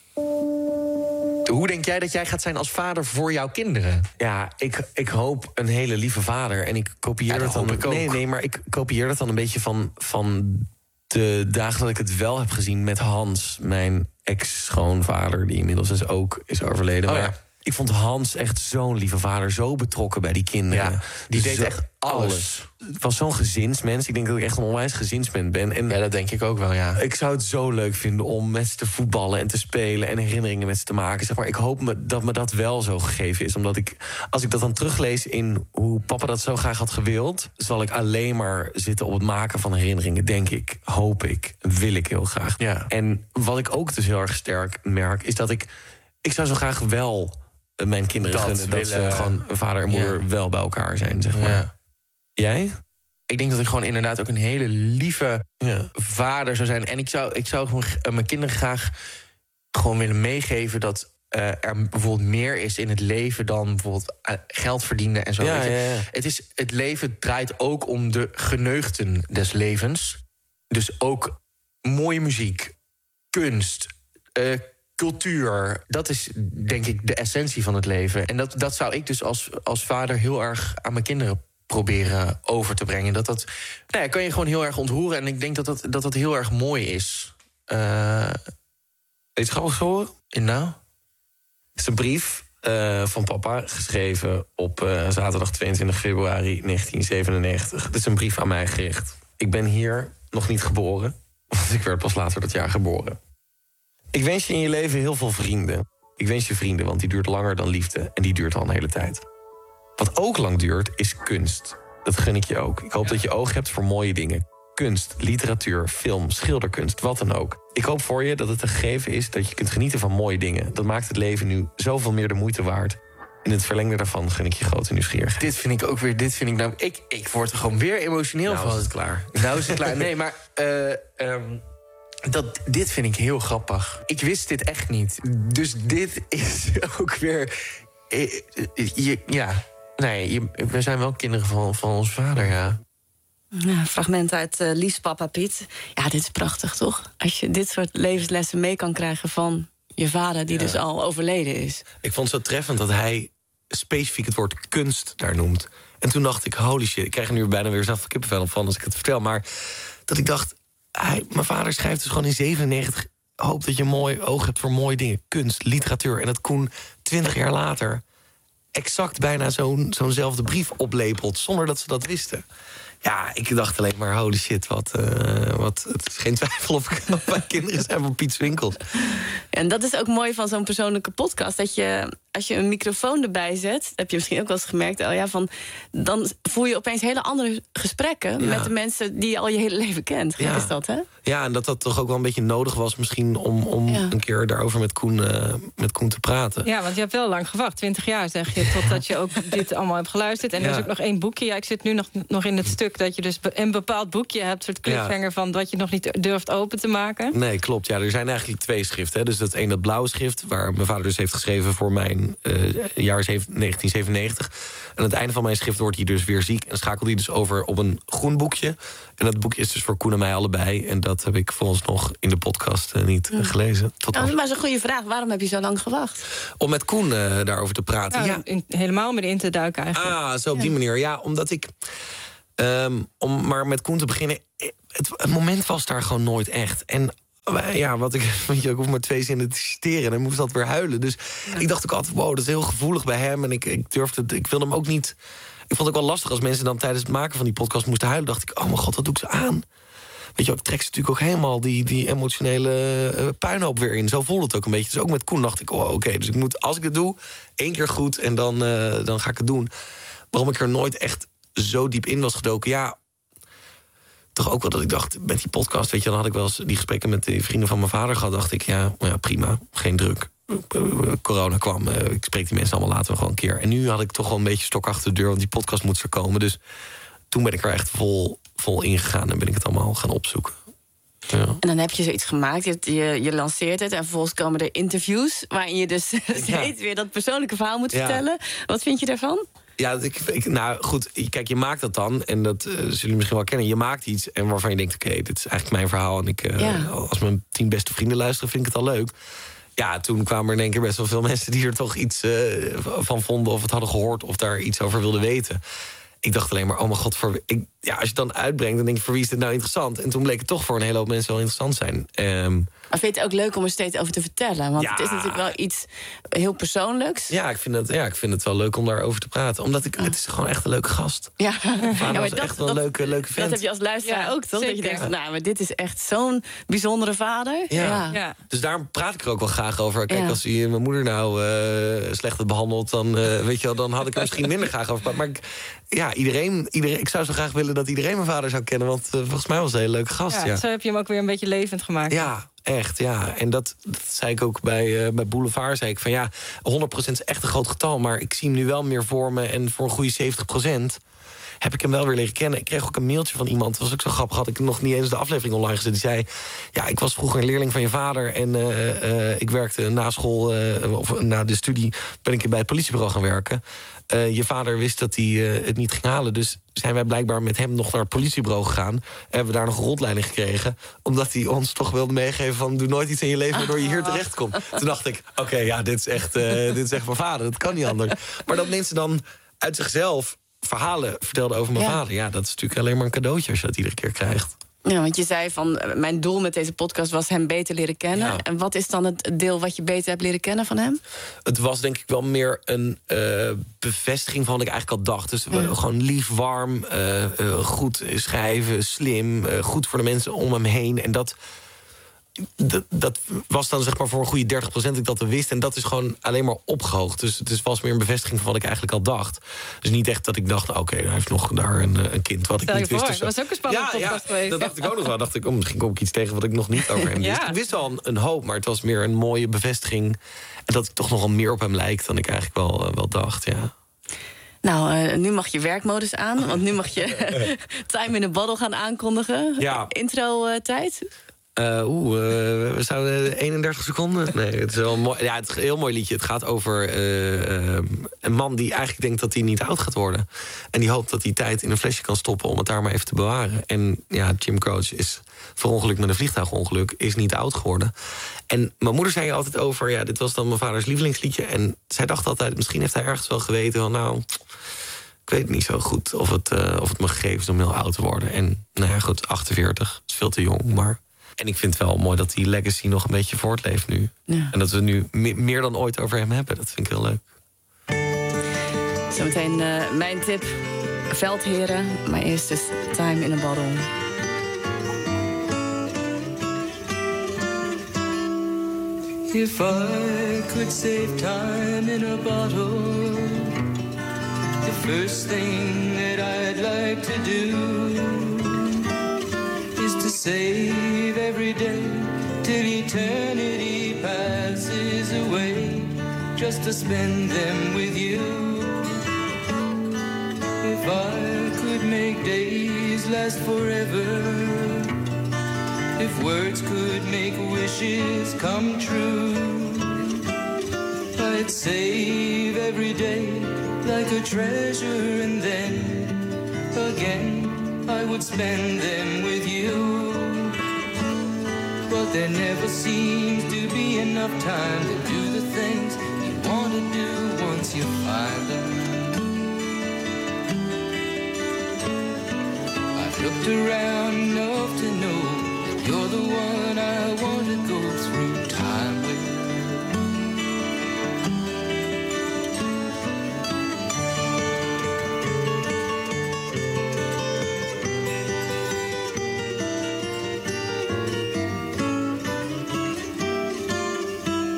Hoe denk jij dat jij gaat zijn als vader voor jouw kinderen? Ja, ik hoop een hele lieve vader. En ik kopieer dat dan ook. Nee, maar ik kopieer dat dan een beetje van de dagen dat ik het wel heb gezien met Hans, mijn ex-schoonvader, die inmiddels dus ook is overleden. Oh, ja. Maar ik vond Hans echt zo'n lieve vader, zo betrokken bij die kinderen. Ja, die deed echt alles. Het was zo'n gezinsmens. Ik denk dat ik echt een onwijs gezinsmens ben. En ja, dat denk ik ook wel, ja. Ik zou het zo leuk vinden om met ze te voetballen en te spelen en herinneringen met ze te maken. Zeg maar, ik hoop dat me dat wel zo gegeven is. Omdat als ik dat dan teruglees in hoe papa dat zo graag had gewild, zal ik alleen maar zitten op het maken van herinneringen, denk ik, hoop ik, wil ik heel graag. Ja. En wat ik ook dus heel erg sterk merk, is dat ik zou zo graag wel mijn kinderen gunnen dat ze gewoon vader en moeder wel bij elkaar zijn, zeg maar. Ja. Jij? Ik denk dat ik gewoon inderdaad ook een hele lieve vader zou zijn. En ik zou gewoon mijn kinderen graag gewoon willen meegeven dat er bijvoorbeeld meer is in het leven dan bijvoorbeeld geld verdienen en zo. Ja, ja. Het leven draait ook om de geneugten des levens. Dus ook mooie muziek, kunst, cultuur. Dat is denk ik de essentie van het leven. En dat zou ik dus als vader heel erg aan mijn kinderen proberen over te brengen. Dat kan je gewoon heel erg ontroeren. En ik denk dat heel erg mooi is. Iets grappigs horen? Nou? Het is een brief van papa, geschreven op zaterdag 22 februari 1997. Het is een brief aan mij gericht. Ik ben hier nog niet geboren, want ik werd pas later dat jaar geboren. Ik wens je in je leven heel veel vrienden. Ik wens je vrienden, want die duurt langer dan liefde en die duurt al een hele tijd. Wat ook lang duurt, is kunst. Dat gun ik je ook. Ik hoop dat je oog hebt voor mooie dingen. Kunst, literatuur, film, schilderkunst, wat dan ook. Ik hoop voor je dat het een gegeven is dat je kunt genieten van mooie dingen. Dat maakt het leven nu zoveel meer de moeite waard. In het verlengde daarvan gun ik je grote nieuwsgierigheid. Dit vind ik ook weer, ik word er gewoon weer emotioneel van. Nou is het klaar. Nou is het klaar. Nee, maar dit vind ik heel grappig. Ik wist dit echt niet. Dus dit is ook weer... we zijn wel kinderen van ons vader, ja. Ja, fragment uit Lies Papa Piet. Ja, dit is prachtig, toch? Als je dit soort levenslessen mee kan krijgen van je vader, die dus al overleden is. Ik vond het zo treffend dat hij specifiek het woord kunst daar noemt. En toen dacht ik, holy shit, ik krijg er nu bijna weer zelf kippenvel op van als ik het vertel. Maar dat ik dacht, mijn vader schrijft dus gewoon in 97... hoop dat je mooi oog hebt voor mooie dingen. Kunst, literatuur. En dat Koen 20 jaar later exact bijna zo'nzelfde brief oplepelt, zonder dat ze dat wisten. Ja, ik dacht alleen maar, holy shit, wat het is geen twijfel of mijn kinderen zijn van Piet Swinkels. En dat is ook mooi van zo'n persoonlijke podcast. Dat je, als je een microfoon erbij zet, heb je misschien ook wel eens gemerkt, dan voer je opeens hele andere gesprekken met de mensen die je al je hele leven kent. Gek is dat, hè? Ja, en dat toch ook wel een beetje nodig was misschien om een keer daarover met Koen te praten. Ja, want je hebt wel lang gewacht, 20 jaar zeg je, totdat je ook dit allemaal hebt geluisterd. En er is ook nog 1 boekje. Ja, ik zit nu nog in het stuk dat je dus een bepaald boekje hebt, soort cliffhanger van wat je nog niet durft open te maken. Nee, klopt. Ja, er zijn eigenlijk 2 schriften. Hè. Dus dat dat blauwe schrift, waar mijn vader dus heeft geschreven voor mijn jaar 1997. En aan het einde van mijn schrift wordt hij dus weer ziek en schakelt hij dus over op een groen boekje. En dat boekje is dus voor Koen en mij allebei. En dat heb ik volgens nog in de podcast niet gelezen. Maar dat is een goede vraag. Waarom heb je zo lang gewacht? Om met Koen daarover te praten. Helemaal met in te duiken eigenlijk. Ah, zo op die manier. Ja, omdat ik... om maar met Koen te beginnen... Het moment was daar gewoon nooit echt. En ja, ik hoef maar 2 zinnen te citeren en dan moest dat weer huilen. Dus ik dacht ook altijd, wow, dat is heel gevoelig bij hem. En ik wilde hem ook niet... Ik vond het ook wel lastig als mensen dan tijdens het maken van die podcast moesten huilen. Dacht ik, oh mijn god, wat doe ik ze aan? Weet je, ik trek ze natuurlijk ook helemaal die emotionele puinhoop weer in. Zo voelde het ook een beetje. Dus ook met Koen dacht ik, oké, dus ik moet, als ik het doe, 1 keer goed en dan ga ik het doen. waarom ik er nooit echt zo diep in was gedoken. Ja, toch ook wel dat ik dacht, met die podcast, weet je, dan had ik wel eens die gesprekken met de vrienden van mijn vader gehad. Dacht ik, ja, prima, geen druk. Corona kwam, ik spreek die mensen allemaal later wel een keer. En nu had ik toch wel een beetje stok achter de deur, want die podcast moet er komen. Dus toen ben ik er echt vol ingegaan en ben ik het allemaal gaan opzoeken. Ja. En dan heb je zoiets gemaakt, je lanceert het... en vervolgens komen er interviews waarin je dus steeds weer dat persoonlijke verhaal moet vertellen. Wat vind je daarvan? Ja, nou goed, kijk, je maakt dat dan... en dat zullen jullie misschien wel kennen. Je maakt iets en waarvan je denkt, oké, dit is eigenlijk mijn verhaal... en als mijn 10 beste vrienden luisteren, vind ik het al leuk. Ja, toen kwamen er in één keer best wel veel mensen... die er toch iets van vonden of het hadden gehoord... of daar iets over wilden weten. Ik dacht alleen maar, oh mijn god, als je het dan uitbrengt... dan denk je, voor wie is dit nou interessant? En toen bleek het toch voor een hele hoop mensen wel interessant zijn. Maar vind je het ook leuk om er steeds over te vertellen? Want het is natuurlijk wel iets heel persoonlijks. Ja, ik vind het wel leuk om daarover te praten. Omdat het is gewoon echt een leuke gast. Ja, maar dat is echt wel een leuke vent. Dat heb je als luisteraar ook, toch? Zeker. Dat je denkt, nou, maar dit is echt zo'n bijzondere vader. Ja. Dus daarom praat ik er ook wel graag over. Kijk, als hij mijn moeder nou slecht had behandeld... dan, weet je wel, dan had ik er misschien minder graag over gepraat. Maar iedereen, ik zou zo graag willen dat iedereen mijn vader zou kennen. Want volgens mij was het een hele leuke gast. Ja, zo heb je hem ook weer een beetje levend gemaakt. Ja, echt, ja. En dat zei ik ook bij Boulevard. Zei ik van 100% is echt een groot getal. Maar ik zie hem nu wel meer voor me. En voor een goede 70% heb ik hem wel weer leren kennen. Ik kreeg ook een mailtje van iemand. Dat was ook zo grappig. Had ik nog niet eens de aflevering online gezet. Die zei, ik was vroeger een leerling van je vader. En ik werkte na school, of na de studie... ben ik bij het politiebureau gaan werken. Je vader wist dat hij het niet ging halen. Dus zijn wij blijkbaar met hem nog naar het politiebureau gegaan. En hebben we daar nog een rondleiding gekregen. Omdat hij ons toch wilde meegeven van... doe nooit iets in je leven waardoor je hier terechtkomt. Toen dacht ik, oké, dit is echt mijn vader. Dat kan niet anders. Maar dat mensen dan uit zichzelf verhalen vertelden over mijn vader... dat is natuurlijk alleen maar een cadeautje als je dat iedere keer krijgt. Ja, want je zei van, mijn doel met deze podcast was hem beter leren kennen. Ja. En wat is dan het deel wat je beter hebt leren kennen van hem? Het was denk ik wel meer een bevestiging van wat ik eigenlijk al dacht. Dus gewoon lief, warm, goed schrijven, slim, goed voor de mensen om hem heen. En dat was dan zeg maar voor een goede 30% dat ik dat wist. En dat is gewoon alleen maar opgehoogd. Dus het was meer een bevestiging van wat ik eigenlijk al dacht. Dus niet echt dat ik dacht, oké, hij heeft nog daar een kind wat ik niet wist. Dat was ook een spannende podcast geweest. Dat dacht ik ook nog wel. Dacht ik, misschien kom ik iets tegen wat ik nog niet over hem wist. Ik wist wel een hoop, maar het was meer een mooie bevestiging. En dat ik toch nogal meer op hem lijkt dan ik eigenlijk wel dacht, Nou, nu mag je werkmodus aan. Want nu mag je Time in a Bottle gaan aankondigen. Ja. Intro-tijd. We zouden 31 seconden. Nee, het is wel mooi. Ja, het is een heel mooi liedje. Het gaat over een man die eigenlijk denkt dat hij niet oud gaat worden. En die hoopt dat hij tijd in een flesje kan stoppen om het daar maar even te bewaren. En Jim Croce is verongelukt met een vliegtuigongeluk, is niet oud geworden. En mijn moeder zei altijd over, dit was dan mijn vaders lievelingsliedje. En zij dacht altijd, misschien heeft hij ergens wel geweten van, nou, ik weet niet zo goed of het me gegeven is om heel oud te worden. En nou ja, goed, 48 is veel te jong, maar... En ik vind het wel mooi dat die legacy nog een beetje voortleeft nu. Ja. En dat we nu meer dan ooit over hem hebben. Dat vind ik heel leuk. Zometeen mijn tip. Veldheren. Maar eerst is Time in a Bottle. If I could save time in a bottle, the first thing that I'd like to do is to save every day till eternity passes away, just to spend them with you. If I could make days last forever, if words could make wishes come true, I'd save every day like a treasure, and then again I would spend them with you. But there never seems to be enough time to do the things you want to do once you find them. I've looked around enough to know that you're the one I want to go through time with.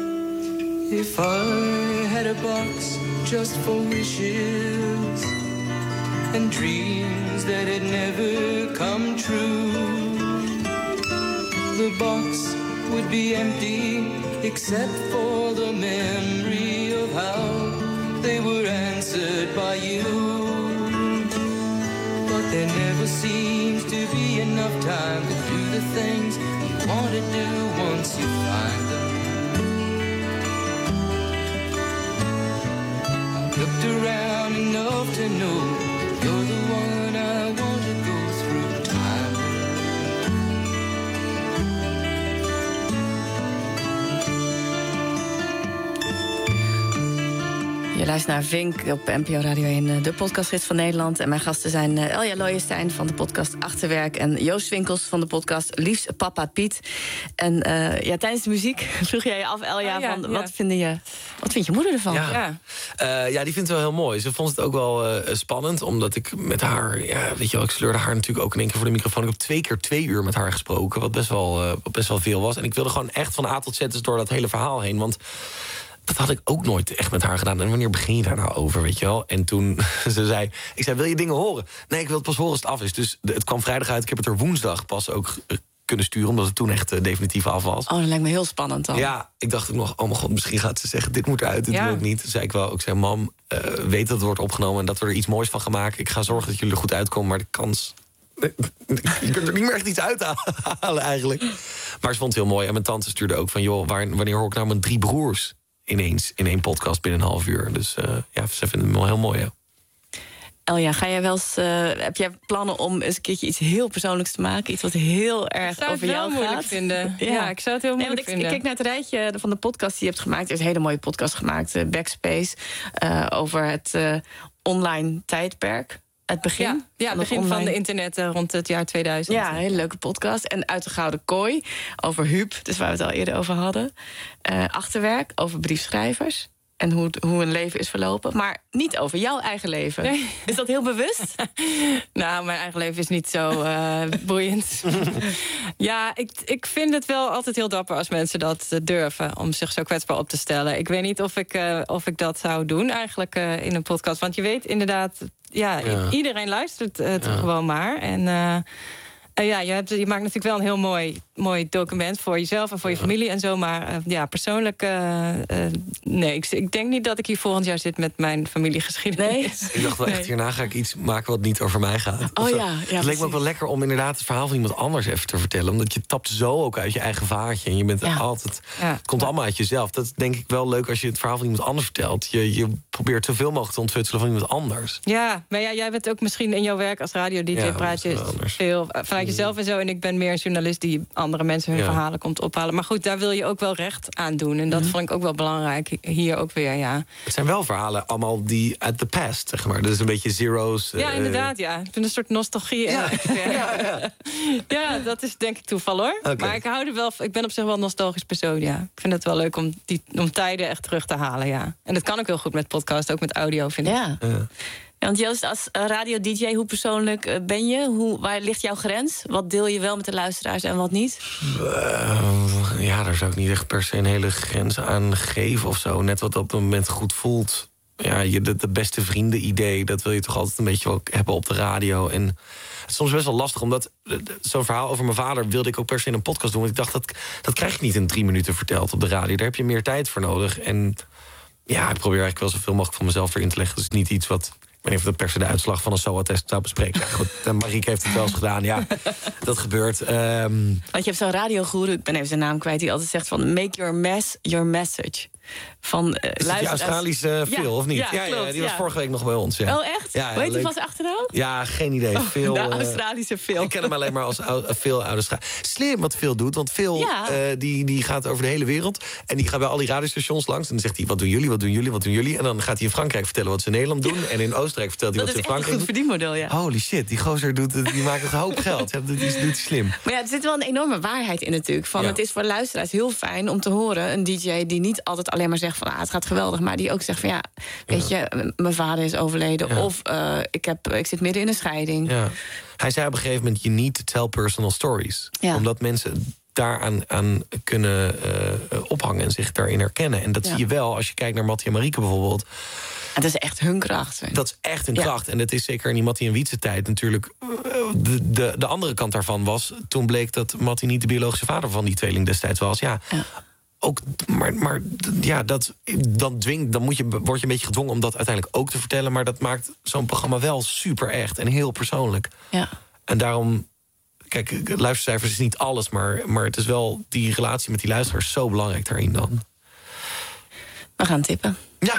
If I had a box just for wishes, and dreams that had never come true. The box would be empty except for the memory of how they were answered by you. But there never seems to be enough time to do the things you want to do once you find them. I've looked around enough to know you're the one I want to go through time. Je luistert naar Vink op NPO Radio 1, de podcastgids van Nederland. En mijn gasten zijn Elja Looijenstein van de podcast Achterwerk en Joost Swinkels van de podcast Liefst Papa Piet. En tijdens de muziek vroeg jij je af, Elja, wat vindt je moeder ervan? Ja, die vindt het wel heel mooi. Ze vond het ook wel spannend, omdat ik met haar... Ja, weet je wel, ik sleurde haar natuurlijk ook in één keer voor de microfoon. Ik heb 2 keer 2 uur met haar gesproken, wat best wel veel was. En ik wilde gewoon echt van A tot Z dus door dat hele verhaal heen, want dat had ik ook nooit echt met haar gedaan. En wanneer begin je daar nou over, weet je wel? En toen ik zei, wil je dingen horen? Nee, ik wil het pas horen als het af is. Dus het kwam vrijdag uit. Ik heb het er woensdag pas ook kunnen sturen, omdat het toen echt definitief af was. Oh, dat lijkt me heel spannend dan. Ja, ik dacht ook nog, oh mijn god, misschien gaat ze zeggen, dit moet eruit, dit wil ik niet. Toen zei ik wel, ik zei, mam, weet dat het wordt opgenomen en dat we er iets moois van gaan maken. Ik ga zorgen dat jullie er goed uitkomen, maar de kans... Je kunt er niet meer echt iets uithalen eigenlijk. Maar ze vond het heel mooi. En mijn tante stuurde ook van, joh, wanneer hoor ik nou mijn 3 broers ineens in 1 podcast binnen een half uur? Dus ze vinden het wel heel mooi, ja. Elja, ga jij wel eens, heb jij plannen om eens een keertje iets heel persoonlijks te maken? Iets wat heel erg over jou gaat? Ik zou het heel moeilijk vinden. Ja, ik zou het heel moeilijk vinden. Ik keek naar het rijtje van de podcast die je hebt gemaakt. Er is een hele mooie podcast gemaakt, Backspace, over het online tijdperk. Het begin. Ja, het begin van de internet rond het jaar 2000. Ja, een hele leuke podcast. En Uit de Gouden Kooi, over Huub, dus waar we het al eerder over hadden. Achterwerk, over briefschrijvers. En hoe een leven is verlopen. Maar niet over jouw eigen leven. Nee. Is dat heel bewust? Nou, mijn eigen leven is niet zo boeiend. Ja, ik vind het wel altijd heel dapper als mensen dat durven. Om zich zo kwetsbaar op te stellen. Ik weet niet of ik dat zou doen eigenlijk in een podcast. Want je weet inderdaad... Ja, iedereen luistert het gewoon maar. En je maakt natuurlijk wel een heel mooi document voor jezelf en voor je familie en zo. Maar persoonlijk, nee. Ik denk niet dat ik hier volgend jaar zit met mijn familiegeschiedenis. Nee? Ik dacht wel echt, hierna ga ik iets maken wat niet over mij gaat. Het leek me ook wel lekker om inderdaad het verhaal van iemand anders even te vertellen. Omdat je tapt zo ook uit je eigen vaartje. En je bent altijd... Het komt allemaal uit jezelf. Dat is denk ik wel leuk als je het verhaal van iemand anders vertelt. Je probeert zoveel mogelijk te ontfutselen van iemand anders. Ja, maar jij bent ook misschien in jouw werk als radio-dj praat je veel vanuit jezelf en zo. En ik ben meer een journalist die andere mensen hun verhalen komt ophalen. Maar goed, daar wil je ook wel recht aan doen. En dat vond ik ook wel belangrijk. Hier ook weer, ja. Het zijn wel verhalen allemaal die at the past, zeg maar. Dus een beetje zero's. Ja, inderdaad, ja. Ik vind een soort nostalgie. Ja, dat is denk ik toeval, hoor. Okay. Maar ik hou er wel. Ik ben op zich wel een nostalgisch persoon, ja. Ik vind het wel leuk om tijden echt terug te halen, ja. En dat kan ook heel goed met podcast, ook met audio, vind ik. Ja. Ja, want Joost, als radio-dj, hoe persoonlijk ben je? Waar ligt jouw grens? Wat deel je wel met de luisteraars en wat niet? Daar zou ik niet echt per se een hele grens aan geven of zo. Net wat op het moment goed voelt. Ja, de beste vrienden idee, dat wil je toch altijd een beetje wel hebben op de radio. En het is soms best wel lastig, omdat zo'n verhaal over mijn vader wilde ik ook per se in een podcast doen. Want ik dacht, dat krijg ik niet in 3 minuten verteld op de radio. Daar heb je meer tijd voor nodig. En ja, ik probeer eigenlijk wel zoveel mogelijk van mezelf erin te leggen. Dus niet iets wat... Ik weet niet of dat per se de uitslag van een SOA-test zou bespreken. Goed, Marieke heeft het wel eens gedaan, ja. Dat gebeurt. Want je hebt zo'n radiogoeroe, ik ben even zijn naam kwijt... die altijd zegt van make your mess your message. Van, is dat die Australische Phil, of niet? Ja, die was vorige week nog bij ons. Ja. Oh, echt? Hoe heet die van zijn achternaam? Ja, geen idee. Phil, de Australische Phil. Ik ken hem alleen maar als Phil uit Australië. Slim wat Phil doet, want Phil die gaat over de hele wereld. En die gaat bij al die radiostations langs. En dan zegt hij, wat doen jullie, wat doen jullie, wat doen jullie? En dan gaat hij in Frankrijk vertellen wat ze in Nederland doen. Ja. En in Oostenrijk vertelt hij wat ze in Frankrijk doen. Dat is echt een goed verdienmodel, ja. Holy shit, die gozer die maakt een hoop geld. Ja, dat doet hij slim. Maar ja, er zit wel een enorme waarheid in natuurlijk. Het is voor luisteraars heel fijn om te horen... een DJ die niet altijd alleen maar zegt van... het gaat geweldig, maar die ook zegt van weet je, mijn vader is overleden... of ik zit midden in een scheiding. Ja. Hij zei op een gegeven moment, you need to tell personal stories. Ja. Omdat mensen daaraan kunnen ophangen en zich daarin herkennen. En dat zie je wel als je kijkt naar Mattie en Marieke bijvoorbeeld. Het is echt hun kracht. Dat is echt een kracht. En het is zeker in die Mattie en Wietse tijd natuurlijk... De andere kant daarvan was... toen bleek dat Mattie niet de biologische vader van die tweeling destijds was. Ja. Ook, maar ja, dan word je een beetje gedwongen om dat uiteindelijk ook te vertellen. Maar dat maakt zo'n programma wel super echt en heel persoonlijk. Ja. En daarom, kijk, luistercijfers is niet alles, maar het is wel die relatie met die luisteraars zo belangrijk daarin dan. We gaan tippen. Ja.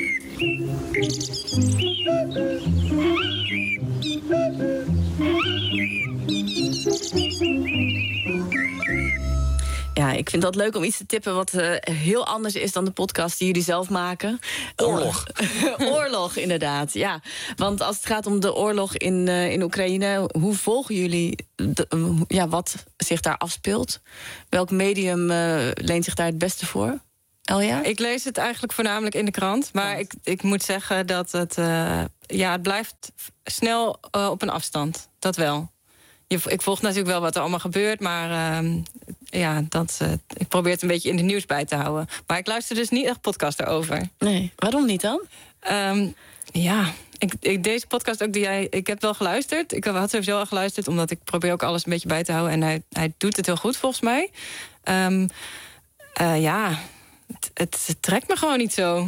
Ja, ik vind dat leuk om iets te tippen wat heel anders is dan de podcast die jullie zelf maken. Oorlog. Oorlog, inderdaad, ja. Want als het gaat om de oorlog in Oekraïne... hoe volgen jullie wat zich daar afspeelt? Welk medium leent zich daar het beste voor? Elja? Ik lees het eigenlijk voornamelijk in de krant. Maar ik moet zeggen dat het blijft snel op een afstand. Dat wel. Ik volg natuurlijk wel wat er allemaal gebeurt, maar ik probeer het een beetje in de nieuws bij te houden. Maar ik luister dus niet echt podcast erover. Nee, waarom niet dan? Deze podcast ook ik heb wel geluisterd. Ik had sowieso al geluisterd, omdat ik probeer ook alles een beetje bij te houden. En hij doet het heel goed, volgens mij. Het trekt me gewoon niet zo.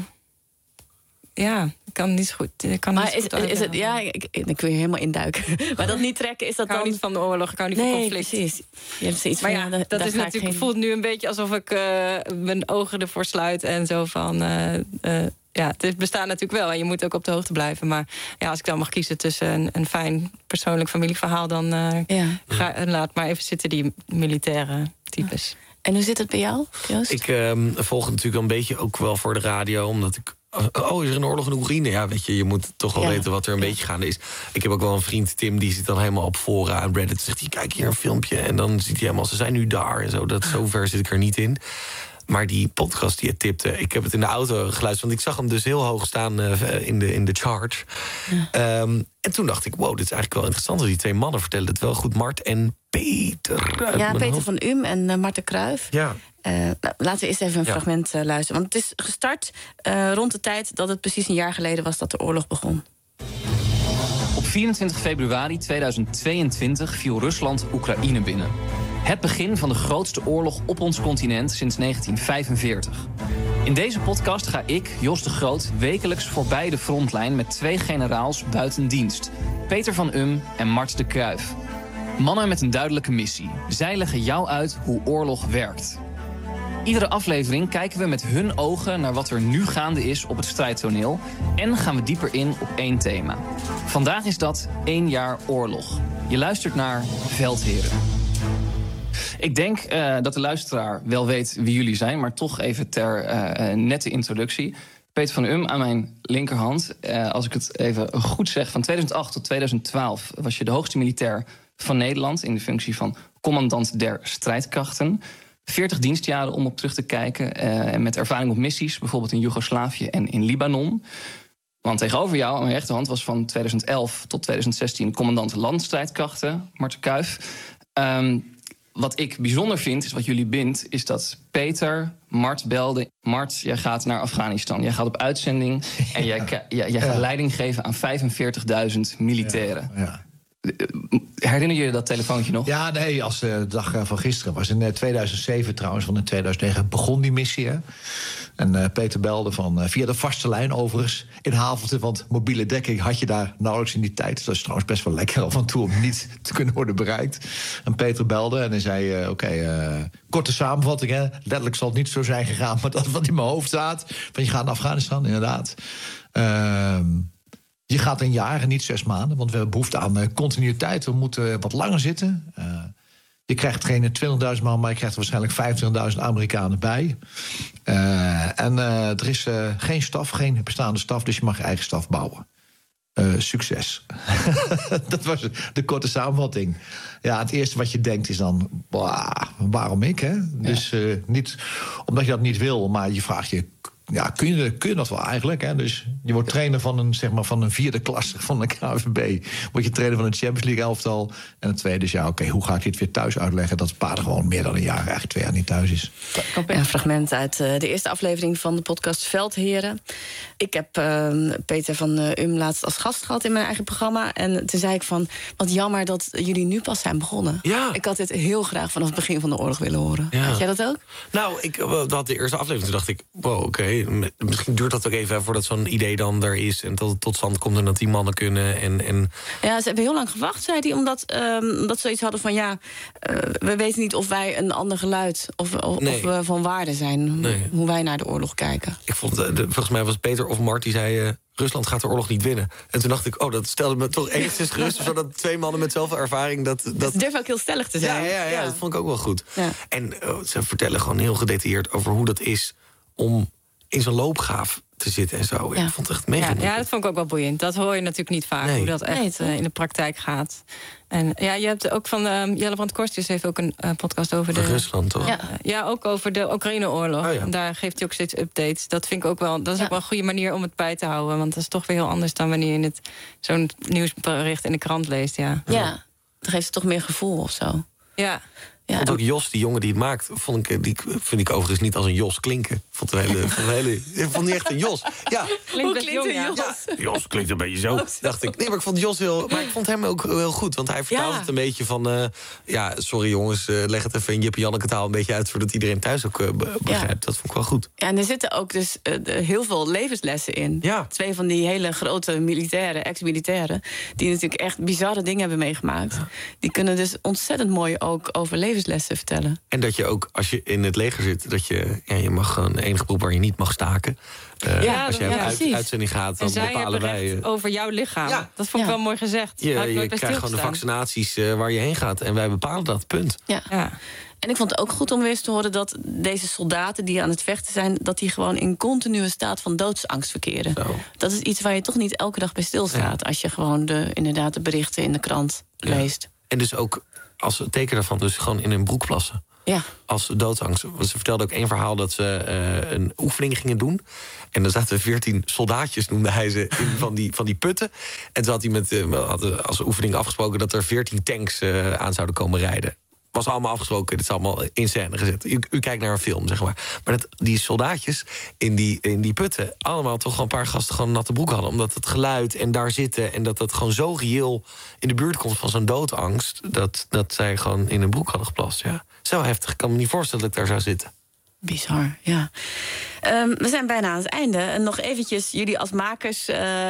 Ja, ik kan niet zo goed. Maar is het, ja, ik wil je helemaal induiken. Maar dat niet trekken, is dat dan... Ik hou niet van de oorlog, ik hou niet van conflict. Precies. Je hebt zoiets maar van, ja, dat is natuurlijk, voelt nu een beetje alsof ik mijn ogen ervoor sluit en zo van... het bestaat natuurlijk wel en je moet ook op de hoogte blijven. Maar ja, als ik dan mag kiezen tussen een fijn persoonlijk familieverhaal... dan laat maar even zitten die militaire types. Ja. En hoe zit het bij jou, Joost? Ik volg het natuurlijk een beetje ook wel voor de radio, omdat ik... is er een oorlog in Oekraïne? Ja, weet je moet toch wel weten wat er een beetje gaande is. Ik heb ook wel een vriend, Tim, die zit dan helemaal op fora en Reddit. Zegt hij, kijk hier een filmpje. En dan ziet hij helemaal, ze zijn nu daar en zo. Zover zit ik er niet in. Maar die podcast die je tipte, ik heb het in de auto geluisterd... want ik zag hem dus heel hoog staan in de chart. Ja. En toen dacht ik, wow, dit is eigenlijk wel interessant... dat die twee mannen vertellen het wel goed. Mart en Peter. Ja, Peter van Um en Marten Kruijf. Ja. Laten we eerst even een fragment luisteren. Want het is gestart rond de tijd dat het precies een jaar geleden was... dat de oorlog begon. Op 24 februari 2022 viel Rusland Oekraïne binnen. Het begin van de grootste oorlog op ons continent sinds 1945. In deze podcast ga ik, Jos de Groot, wekelijks voorbij de frontlijn... met twee generaals buiten dienst. Peter van Um en Mart de Kruijf. Mannen met een duidelijke missie. Zij leggen jou uit hoe oorlog werkt. Iedere aflevering kijken we met hun ogen naar wat er nu gaande is op het strijdtoneel... en gaan we dieper in op één thema. Vandaag is dat 1 jaar oorlog. Je luistert naar Veldheren. Ik denk dat de luisteraar wel weet wie jullie zijn... maar toch even ter nette introductie. Peter van Um aan mijn linkerhand. Als ik het even goed zeg, van 2008 tot 2012... was je de hoogste militair van Nederland... in de functie van commandant der strijdkrachten. 40 dienstjaren om op terug te kijken. En met ervaring op missies, bijvoorbeeld in Joegoslavië en in Libanon. Want tegenover jou, aan mijn rechterhand, was van 2011 tot 2016... commandant landstrijdkrachten, Marten Kruijf. Wat ik bijzonder vind, is wat jullie bindt... is dat Peter Mart belde. Mart, jij gaat naar Afghanistan. Jij gaat op uitzending en jij gaat leiding geven aan 45.000 militairen. Ja. Herinner je dat telefoontje nog? Ja, nee, als de dag van gisteren was. In 2007 trouwens, want in 2009 begon die missie. Hè? En Peter belde via de vaste lijn overigens in Havelte... want mobiele dekking had je daar nauwelijks in die tijd. Dat is trouwens best wel lekker af en toe om niet te kunnen worden bereikt. En Peter belde en hij zei, korte samenvatting, hè? Letterlijk zal het niet zo zijn gegaan... maar dat wat in mijn hoofd staat, van je gaat naar Afghanistan, inderdaad... Je gaat een jaar en niet 6 maanden, want we hebben behoefte aan continuïteit. We moeten wat langer zitten. Je krijgt geen 20.000 man, maar je krijgt er waarschijnlijk 25.000 Amerikanen bij. Er is geen staf, geen bestaande staf, dus je mag je eigen staf bouwen. Succes. Dat was de korte samenvatting. Ja, het eerste wat je denkt is dan, waarom ik? Hè? Dus niet omdat je dat niet wil, maar je vraagt je... kun je dat wel eigenlijk. Hè? Dus je wordt trainer van een vierde klasse van de KNVB. Word je trainer van een Champions League elftal. En het tweede is, hoe ga ik dit weer thuis uitleggen? Dat paarden gewoon meer dan een jaar, eigenlijk 2 jaar niet thuis is. Een fragment uit de eerste aflevering van de podcast Veldheren. Ik heb Peter van laatst als gast gehad in mijn eigen programma. En toen zei ik van, wat jammer dat jullie nu pas zijn begonnen. Ja. Ik had dit heel graag vanaf het begin van de oorlog willen horen. Ja. Had jij dat ook? Nou, ik had de eerste aflevering. Toen dacht ik, wow, oké. Misschien duurt dat ook even voordat zo'n idee dan er is. En dat het tot stand komt en dat die mannen kunnen. En... Ja, ze hebben heel lang gewacht, zei hij. Omdat ze zoiets hadden van, we weten niet of wij een ander geluid... of we van waarde zijn, hoe wij naar de oorlog kijken. Ik vond, volgens mij was Peter of Mart die zei... Rusland gaat de oorlog niet winnen. En toen dacht ik, dat stelde me toch enigszins gerust. Zodat 2 mannen met zoveel ervaring... Dat durf ook heel stellig te zijn. Ja, dat vond ik ook wel goed. Ja. En ze vertellen gewoon heel gedetailleerd over hoe dat is... om in zo'n loopgraaf te zitten en zo. Ik vond het echt mega. Ja, dat vond ik ook wel boeiend. Dat hoor je natuurlijk niet vaak, hoe dat echt in de praktijk gaat. En je hebt ook van Jelle Brand Korstjes heeft ook een podcast over Rusland, toch? Ja, ook over de Oekraïne-oorlog. En daar geeft hij ook steeds updates. Dat vind ik ook wel. Dat is ook wel een goede manier om het bij te houden. Want dat is toch weer heel anders dan wanneer je zo'n nieuwsbericht in de krant leest. Ja, dan geeft het toch meer gevoel of zo. Ja. Ik vond ook Jos, die jongen die het maakt, vind ik overigens niet als een Jos klinken. Ik vond niet echt een Jos. Ja. Hoe klinkt een Jos? Ja, Jos klinkt een beetje zo, dacht ik. Nee, maar ik vond Jos maar ik vond hem ook heel goed. Want hij vertaalt het een beetje van... sorry jongens, leg het even in Jip en Janneke taal een beetje uit... zodat iedereen thuis ook begrijpt. Dat vond ik wel goed. Ja, en er zitten ook dus heel veel levenslessen in. Ja. 2 van die hele grote militairen, ex-militairen... die natuurlijk echt bizarre dingen hebben meegemaakt. Ja. Die kunnen dus ontzettend mooi ook over levenslessen vertellen. En dat je ook, als je in het leger zit... dat je mag een enige beroep waar je niet mag staken. Als je uitzending gaat, dan bepalen wij... recht over jouw lichaam. Ja. Dat vond ik wel mooi gezegd. Je krijgt gewoon de vaccinaties waar je heen gaat. En wij bepalen dat, punt. Ja. En ik vond het ook goed om weer eens te horen dat deze soldaten die aan het vechten zijn... dat die gewoon in continue staat van doodsangst verkeren. Zo. Dat is iets waar je toch niet elke dag bij stilstaat... als je gewoon inderdaad de berichten in de krant leest. En dus ook als teken daarvan dus gewoon in hun broek plassen. Ja. Als doodsangst. Ze vertelde ook één verhaal dat ze een oefening gingen doen. En dan zaten 14 soldaatjes, noemde hij ze, in van die putten. En toen had hij hadden als oefening afgesproken... dat er 14 tanks aan zouden komen rijden. Was allemaal afgesproken, dit is allemaal in scène gezet. U kijkt naar een film, zeg maar. Maar die soldaatjes in die putten... allemaal toch gewoon een paar gasten gewoon natte broek hadden. Omdat het geluid en daar zitten... en dat gewoon zo reëel in de buurt komt van zo'n doodangst... dat zij gewoon in een broek hadden geplast, ja. Zo heftig, ik kan me niet voorstellen dat ik daar zou zitten. Bizar, ja. We zijn bijna aan het einde. En nog eventjes, jullie als makers...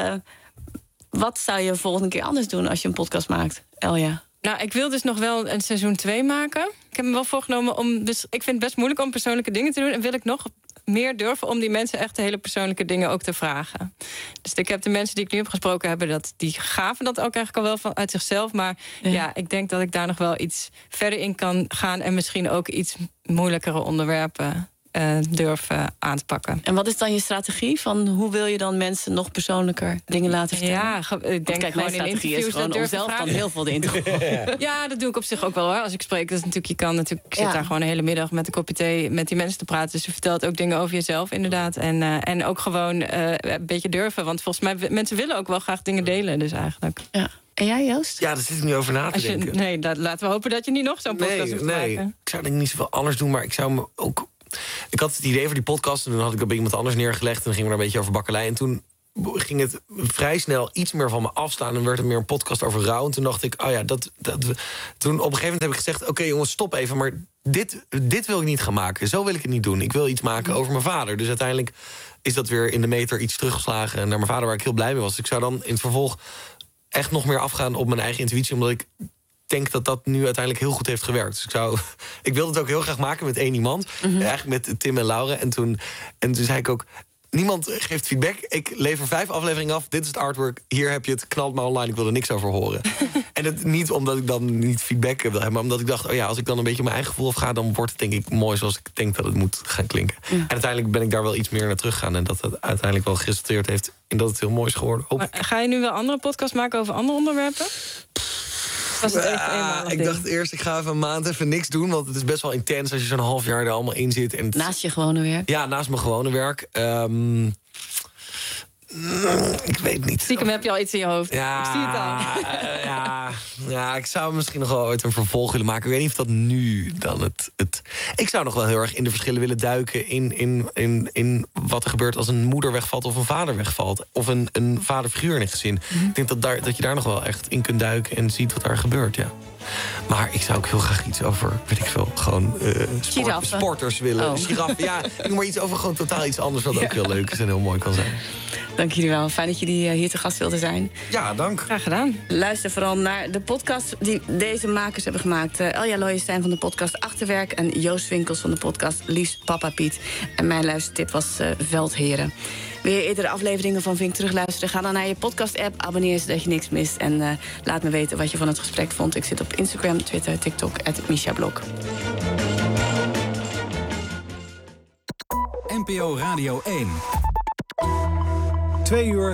wat zou je volgende keer anders doen als je een podcast maakt, Elja? Nou, ik wil dus nog wel een seizoen 2 maken. Ik heb me wel voorgenomen om... Dus ik vind het best moeilijk om persoonlijke dingen te doen. En wil ik nog meer durven om die mensen echt de hele persoonlijke dingen ook te vragen. Dus ik heb de mensen die ik nu heb gesproken die gaven dat ook eigenlijk al wel uit zichzelf. Maar ik denk dat ik daar nog wel iets verder in kan gaan. En misschien ook iets moeilijkere onderwerpen durven aan te pakken. En wat is dan je strategie? Van hoe wil je dan mensen nog persoonlijker dingen laten vertellen? Ja, ik denk kijk, mijn strategie is gewoon om zelf dan heel veel in te gooien. Ja, dat doe ik op zich ook wel hoor. Als ik spreek, dus natuurlijk, ik zit daar gewoon een hele middag met een kopje thee met die mensen te praten. Dus je vertelt ook dingen over jezelf, inderdaad. En ook gewoon een beetje durven. Want volgens mij, mensen willen ook wel graag dingen delen, dus eigenlijk. Ja. En jij, Joost? Ja, daar zit ik nu over na te denken. Nee, laten we hopen dat je niet nog zo'n podcast hoeft te maken. Ik zou denk niet zoveel anders doen, maar ik zou me ook... Ik had het idee voor die podcast en toen had ik dat bij iemand anders neergelegd... en dan gingen we daar een beetje over bakkelei. En toen ging het vrij snel iets meer van me afstaan... en werd het meer een podcast over rouw. En toen dacht ik, toen op een gegeven moment heb ik gezegd... oké, jongens, stop even, maar dit wil ik niet gaan maken. Zo wil ik het niet doen. Ik wil iets maken over mijn vader. Dus uiteindelijk is dat weer in de meter iets teruggeslagen... naar mijn vader waar ik heel blij mee was. Dus ik zou dan in het vervolg echt nog meer afgaan op mijn eigen intuïtie... omdat ik denk dat dat nu uiteindelijk heel goed heeft gewerkt. Dus ik wilde het ook heel graag maken met 1 iemand. Eigenlijk met Tim en Laura. En toen zei ik ook... Niemand geeft feedback. Ik lever 5 afleveringen af. Dit is het artwork. Hier heb je het. Knal het maar online. Ik wil er niks over horen. En het niet omdat ik dan niet feedback wil hebben... maar omdat ik dacht, als ik dan een beetje op mijn eigen gevoel afga... dan wordt het denk ik mooi zoals ik denk dat het moet gaan klinken. En uiteindelijk ben ik daar wel iets meer naar teruggegaan... en dat het uiteindelijk wel geresulteerd heeft... in dat het heel mooi is geworden. Ga je nu wel andere podcasts maken over andere onderwerpen? Was het echt eenmalig ik ding? dacht eerst, ik ga even een maand even niks doen. Want het is best wel intens als je zo'n half jaar er allemaal in zit. En Naast je gewone werk? Ja, naast mijn gewone werk. Ik weet niet. Stiekem heb je al iets in je hoofd. Ja, Ik zie het al. ja, ik zou misschien nog wel ooit een vervolg willen maken. Ik weet niet of dat nu dan het... Ik zou nog wel heel erg in de verschillen willen duiken... in wat er gebeurt als een moeder wegvalt of een vader wegvalt. Of een vaderfiguur in een gezin. Ik denk dat je daar nog wel echt in kunt duiken... en ziet wat daar gebeurt, ja. Maar ik zou ook heel graag iets over, weet ik veel, gewoon sporters willen. Oh. Giraffen, ja, ik noem maar iets over gewoon totaal iets anders... wat ook heel leuk is en heel mooi kan zijn. Dank jullie wel. Fijn dat jullie hier te gast wilden zijn. Ja, dank. Graag gedaan. Luister vooral naar de podcast die deze makers hebben gemaakt. Elja Looijenstein van de podcast Achterwerk... en Joost Winkels van de podcast Lies Papa Piet. En mijn luistertip was Veldheren. Wil je eerdere afleveringen van Vink terugluisteren? Ga dan naar je podcast-app, abonneer zodat je niks mist... en laat me weten wat je van het gesprek vond. Ik zit op Instagram, Twitter, TikTok, @MishaBlok. NPO Radio 1. 2 uur